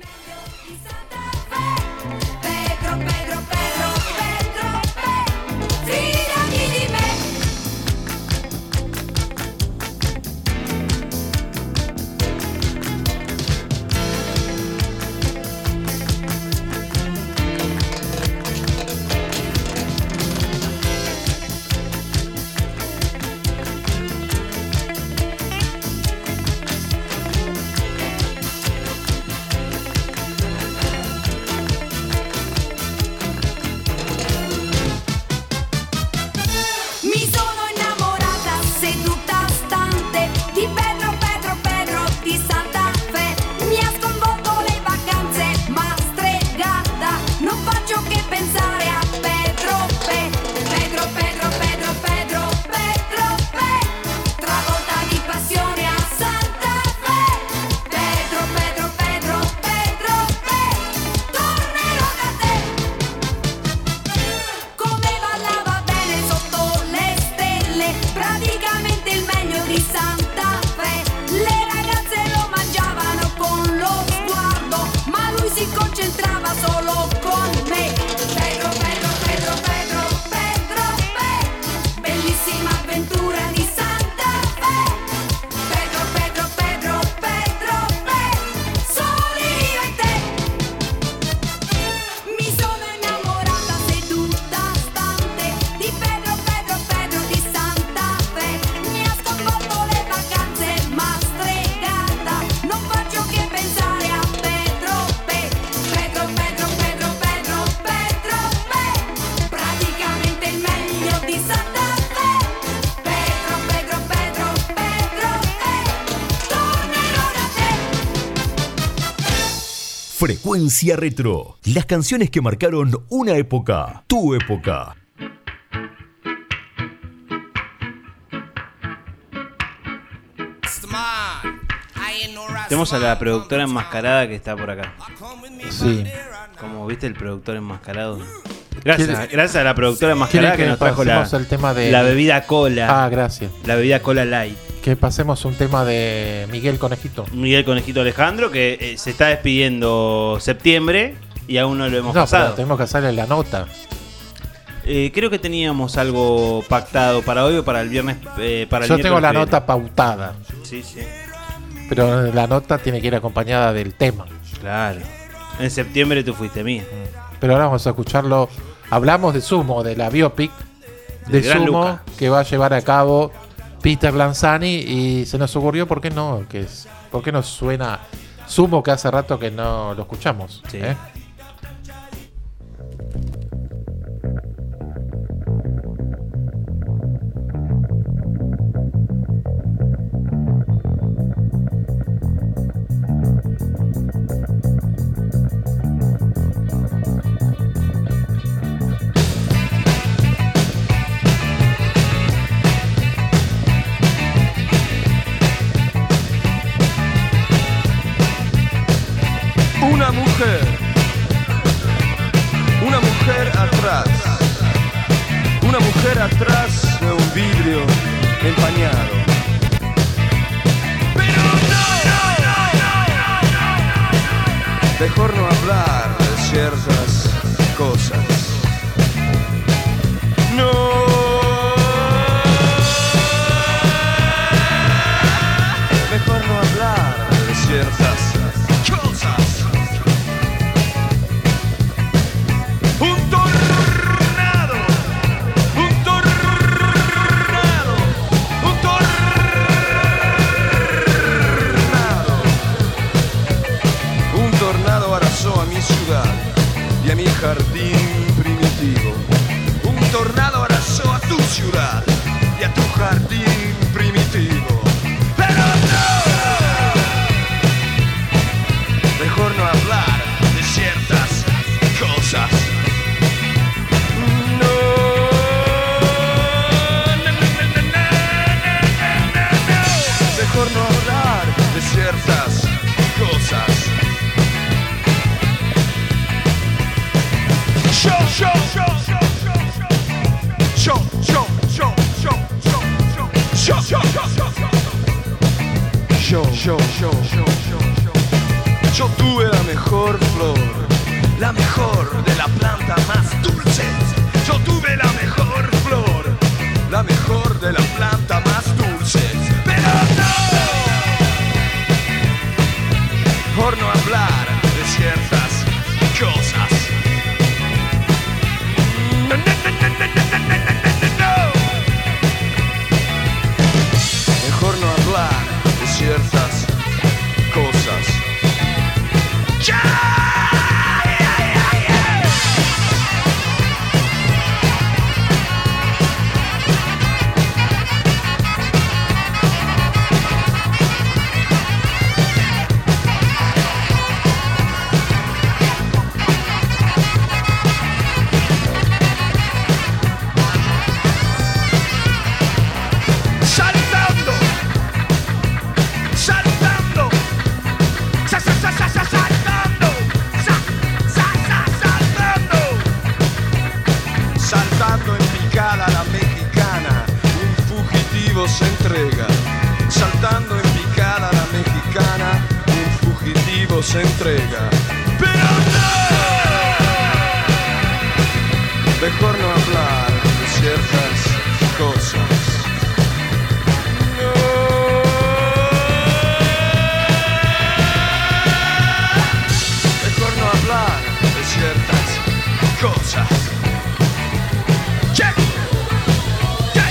Frecuencia Retro. Las canciones que marcaron una época. Tu época. Tenemos a la productora enmascarada que está por acá. Sí. Como viste, el productor enmascarado. Gracias a la productora enmascarada que nos trajo el tema de la bebida cola. Ah, gracias. La bebida cola light. Que pasemos un tema de Miguel Conejito. Miguel Conejito Alejandro, que se está despidiendo septiembre y aún no lo hemos pasado. Pero tenemos que hacerle la nota. Creo que teníamos algo pactado para hoy o para el viernes. Yo tengo la nota pautada. Sí, sí. Pero la nota tiene que ir acompañada del tema. Claro. En septiembre tú fuiste mía. Pero ahora vamos a escucharlo. Hablamos de Sumo, de la biopic de Sumo Luca, que va a llevar a cabo Peter Lanzani, y se nos ocurrió por qué no suena Sumo, que hace rato que no lo escuchamos. Sí. Una mujer atrás de un vidrio empañado. Pero no. Mejor no hablar de ciertas cosas. No. Mejor no hablar de ciertas cosas. Y a mi jardín saltando en picada la mexicana, un fugitivo se entrega. Saltando en picada la mexicana, un fugitivo se entrega. ¡Pero no! Mejor no hablar de ciertas cosas. Ciertas cosas. Check. Check.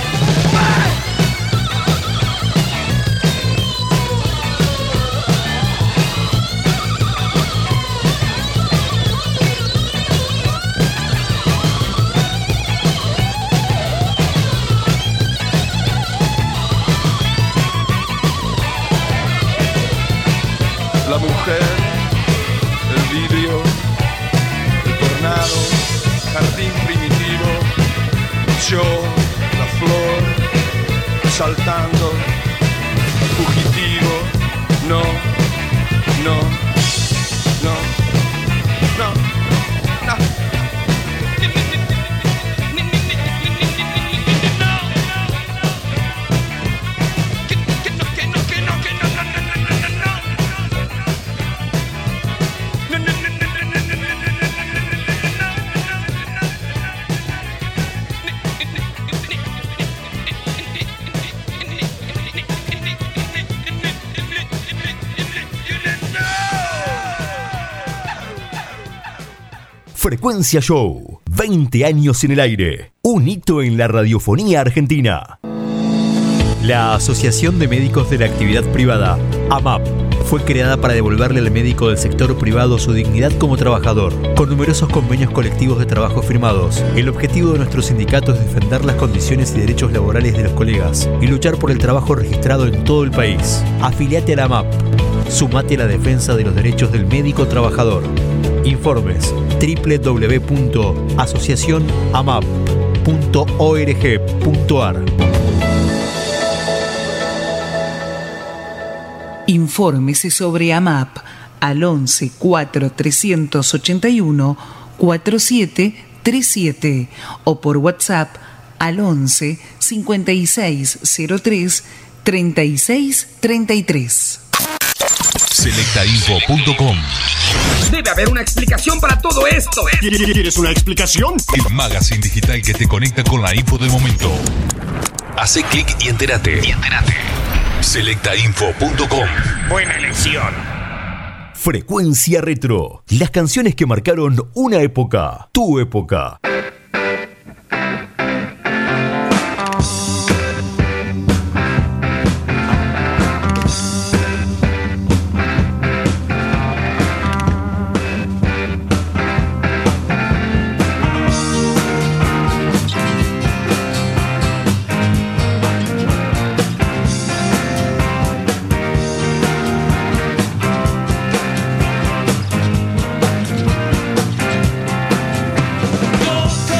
La mujer, el vidrio, jardín primitivo, yo, la flor, saltando, fugitivo, no, no, no, no, no. Frecuencia Show, 20 años en el aire, un hito en la radiofonía argentina. La Asociación de Médicos de la Actividad Privada, AMAP, fue creada para devolverle al médico del sector privado su dignidad como trabajador, con numerosos convenios colectivos de trabajo firmados. El objetivo de nuestro sindicato es defender las condiciones y derechos laborales de los colegas y luchar por el trabajo registrado en todo el país. Afiliate a la AMAP. Sumate a la defensa de los derechos del médico trabajador. Informes www.asociacionamap.org.ar. Infórmese sobre AMAP al 11 4 381 4737 o por WhatsApp al 11 5603 3633. Selectainfo.com. Debe haber una explicación para todo esto. ¿Quieres una explicación? El magazine digital que te conecta con la info del momento. Hace clic y entérate. Selectainfo.com. Buena elección. Frecuencia Retro. Las canciones que marcaron una época. Tu época. Yo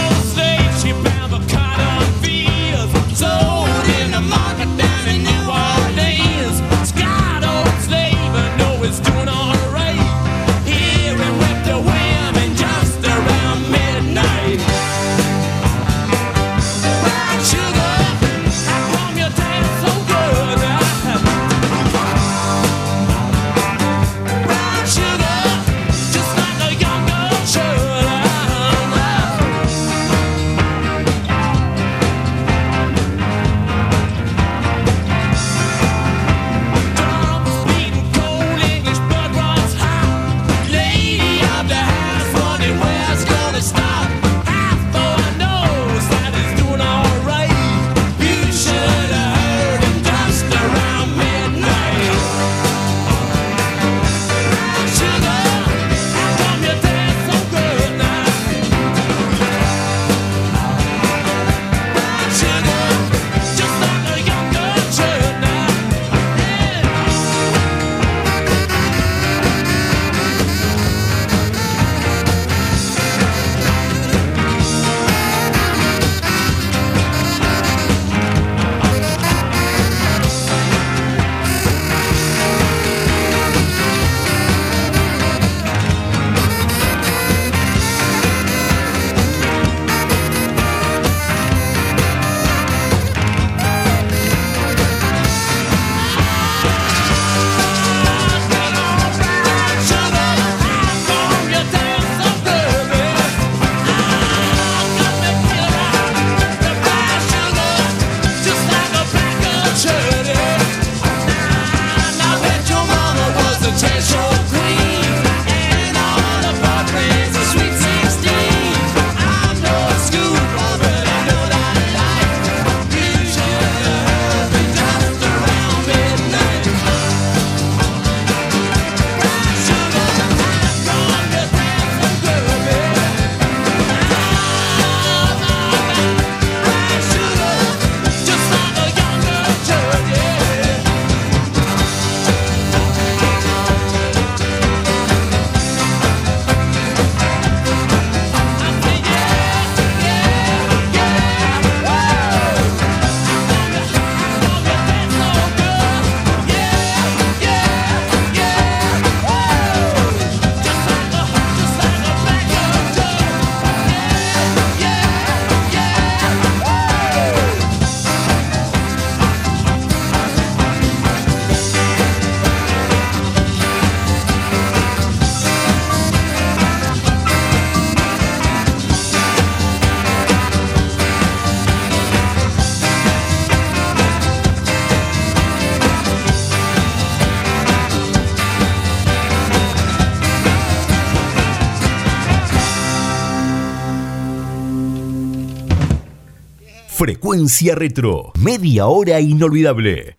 Frecuencia Retro, media hora inolvidable.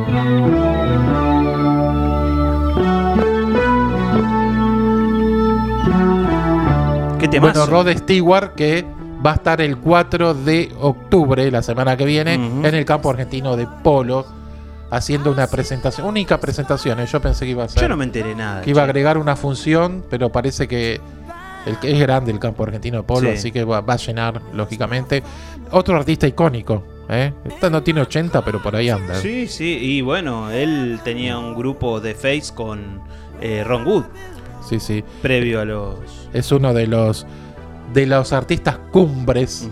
¿Qué temazo? Bueno, Rod Stewart, que va a estar el 4 de octubre, la semana que viene, en el campo argentino de polo, haciendo una presentación, única presentación. Yo pensé que iba a ser. Yo no me enteré nada. Que iba a agregar una función, pero parece que es grande el campo argentino de polo, Sí. así que va a llenar, lógicamente. Otro artista icónico, Esta no tiene 80, pero por ahí anda. Sí, sí, y bueno, él tenía un grupo de Face con Ron Wood. Sí, sí. Previo a los... Es uno de los artistas cumbres.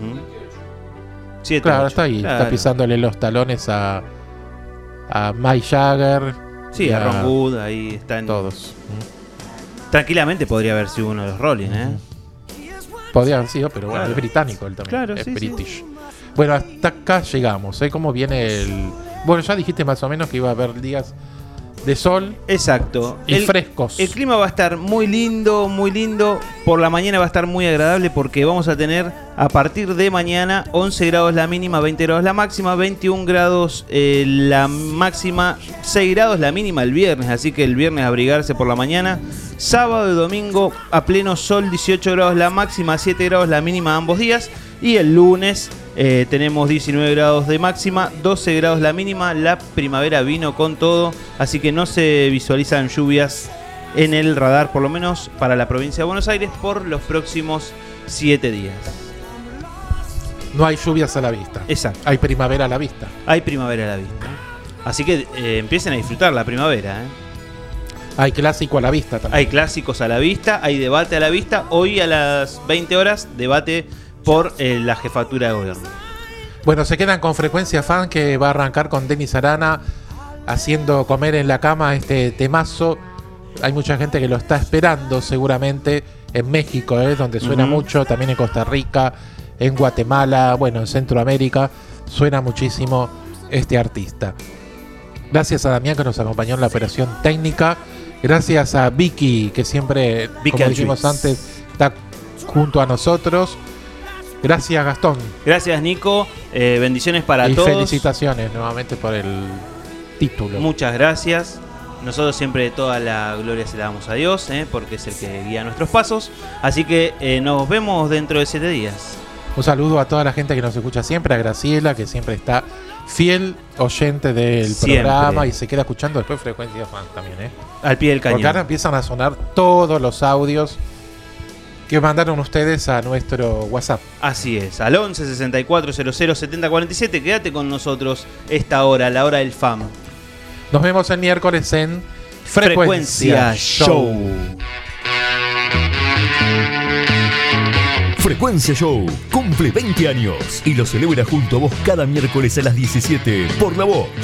Claro, está ahí, claro. está pisándole los talones a Mick Jagger. Sí, y a Ron Wood, ahí están todos. Tranquilamente podría haber sido uno de los Rolling, Podría haber sido, pero bueno, Claro. es británico él también. Claro, es sí, British. sí. Bueno, hasta acá llegamos. ¿Cómo viene el...? Bueno, ya dijiste más o menos que iba a haber días de sol. Exacto. Y frescos. El clima va a estar muy lindo, muy lindo. Por la mañana va a estar muy agradable porque vamos a tener a partir de mañana 11 grados la mínima, 20 grados la máxima, 21 grados la máxima, 6 grados la mínima el viernes. Así que el viernes abrigarse por la mañana. Sábado y domingo a pleno sol, 18 grados la máxima, 7 grados la mínima ambos días. Y el lunes tenemos 19 grados de máxima, 12 grados la mínima. La primavera vino con todo, así que no se visualizan lluvias en el radar, por lo menos para la provincia de Buenos Aires, por los próximos 7 días. No hay lluvias a la vista. Exacto. Hay primavera a la vista. Hay primavera a la vista. Así que empiecen a disfrutar la primavera. Hay clásico a la vista también. Hay clásicos a la vista, hay debate a la vista. Hoy a las 20 horas, debate por la jefatura de gobierno. Bueno, se quedan con Frecuencia Fan, que va a arrancar con Denis Arana haciendo Comer en la Cama, este temazo. Hay mucha gente que lo está esperando seguramente en México, donde suena mucho, también en Costa Rica, en Guatemala, bueno, en Centroamérica, suena muchísimo este artista. Gracias a Damián, que nos acompañó en la operación técnica. Gracias a Vicky, que siempre, como dijimos antes, está junto a nosotros. Gracias, Gastón. Gracias, Nico. Bendiciones para y todos. Felicitaciones nuevamente por el título. Muchas gracias. Nosotros siempre toda la gloria se la damos a Dios, porque es el que guía nuestros pasos. Así que nos vemos dentro de 7 días. Un saludo a toda la gente que nos escucha siempre, a Graciela, que siempre está fiel oyente del programa y se queda escuchando después Frecuencia Fan también, Al pie del cañón. Porque ahora empiezan a sonar todos los audios que mandaron ustedes a nuestro WhatsApp. Así es, al 11 64 00 70 47. Quédate con nosotros esta hora, la hora del FAM. Nos vemos el miércoles en Frecuencia Show. Frecuencia Show cumple 20 años y lo celebra junto a vos cada miércoles a las 17 por La Vox.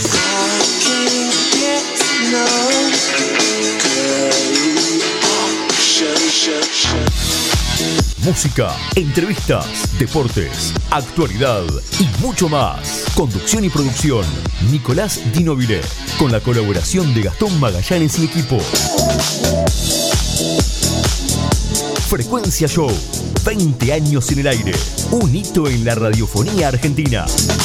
Música, entrevistas, deportes, actualidad y mucho más. Conducción y producción, Nicolás Dinovile, con la colaboración de Gastón Magallanes y equipo. Frecuencia Show, 20 años en el aire, un hito en la radiofonía argentina.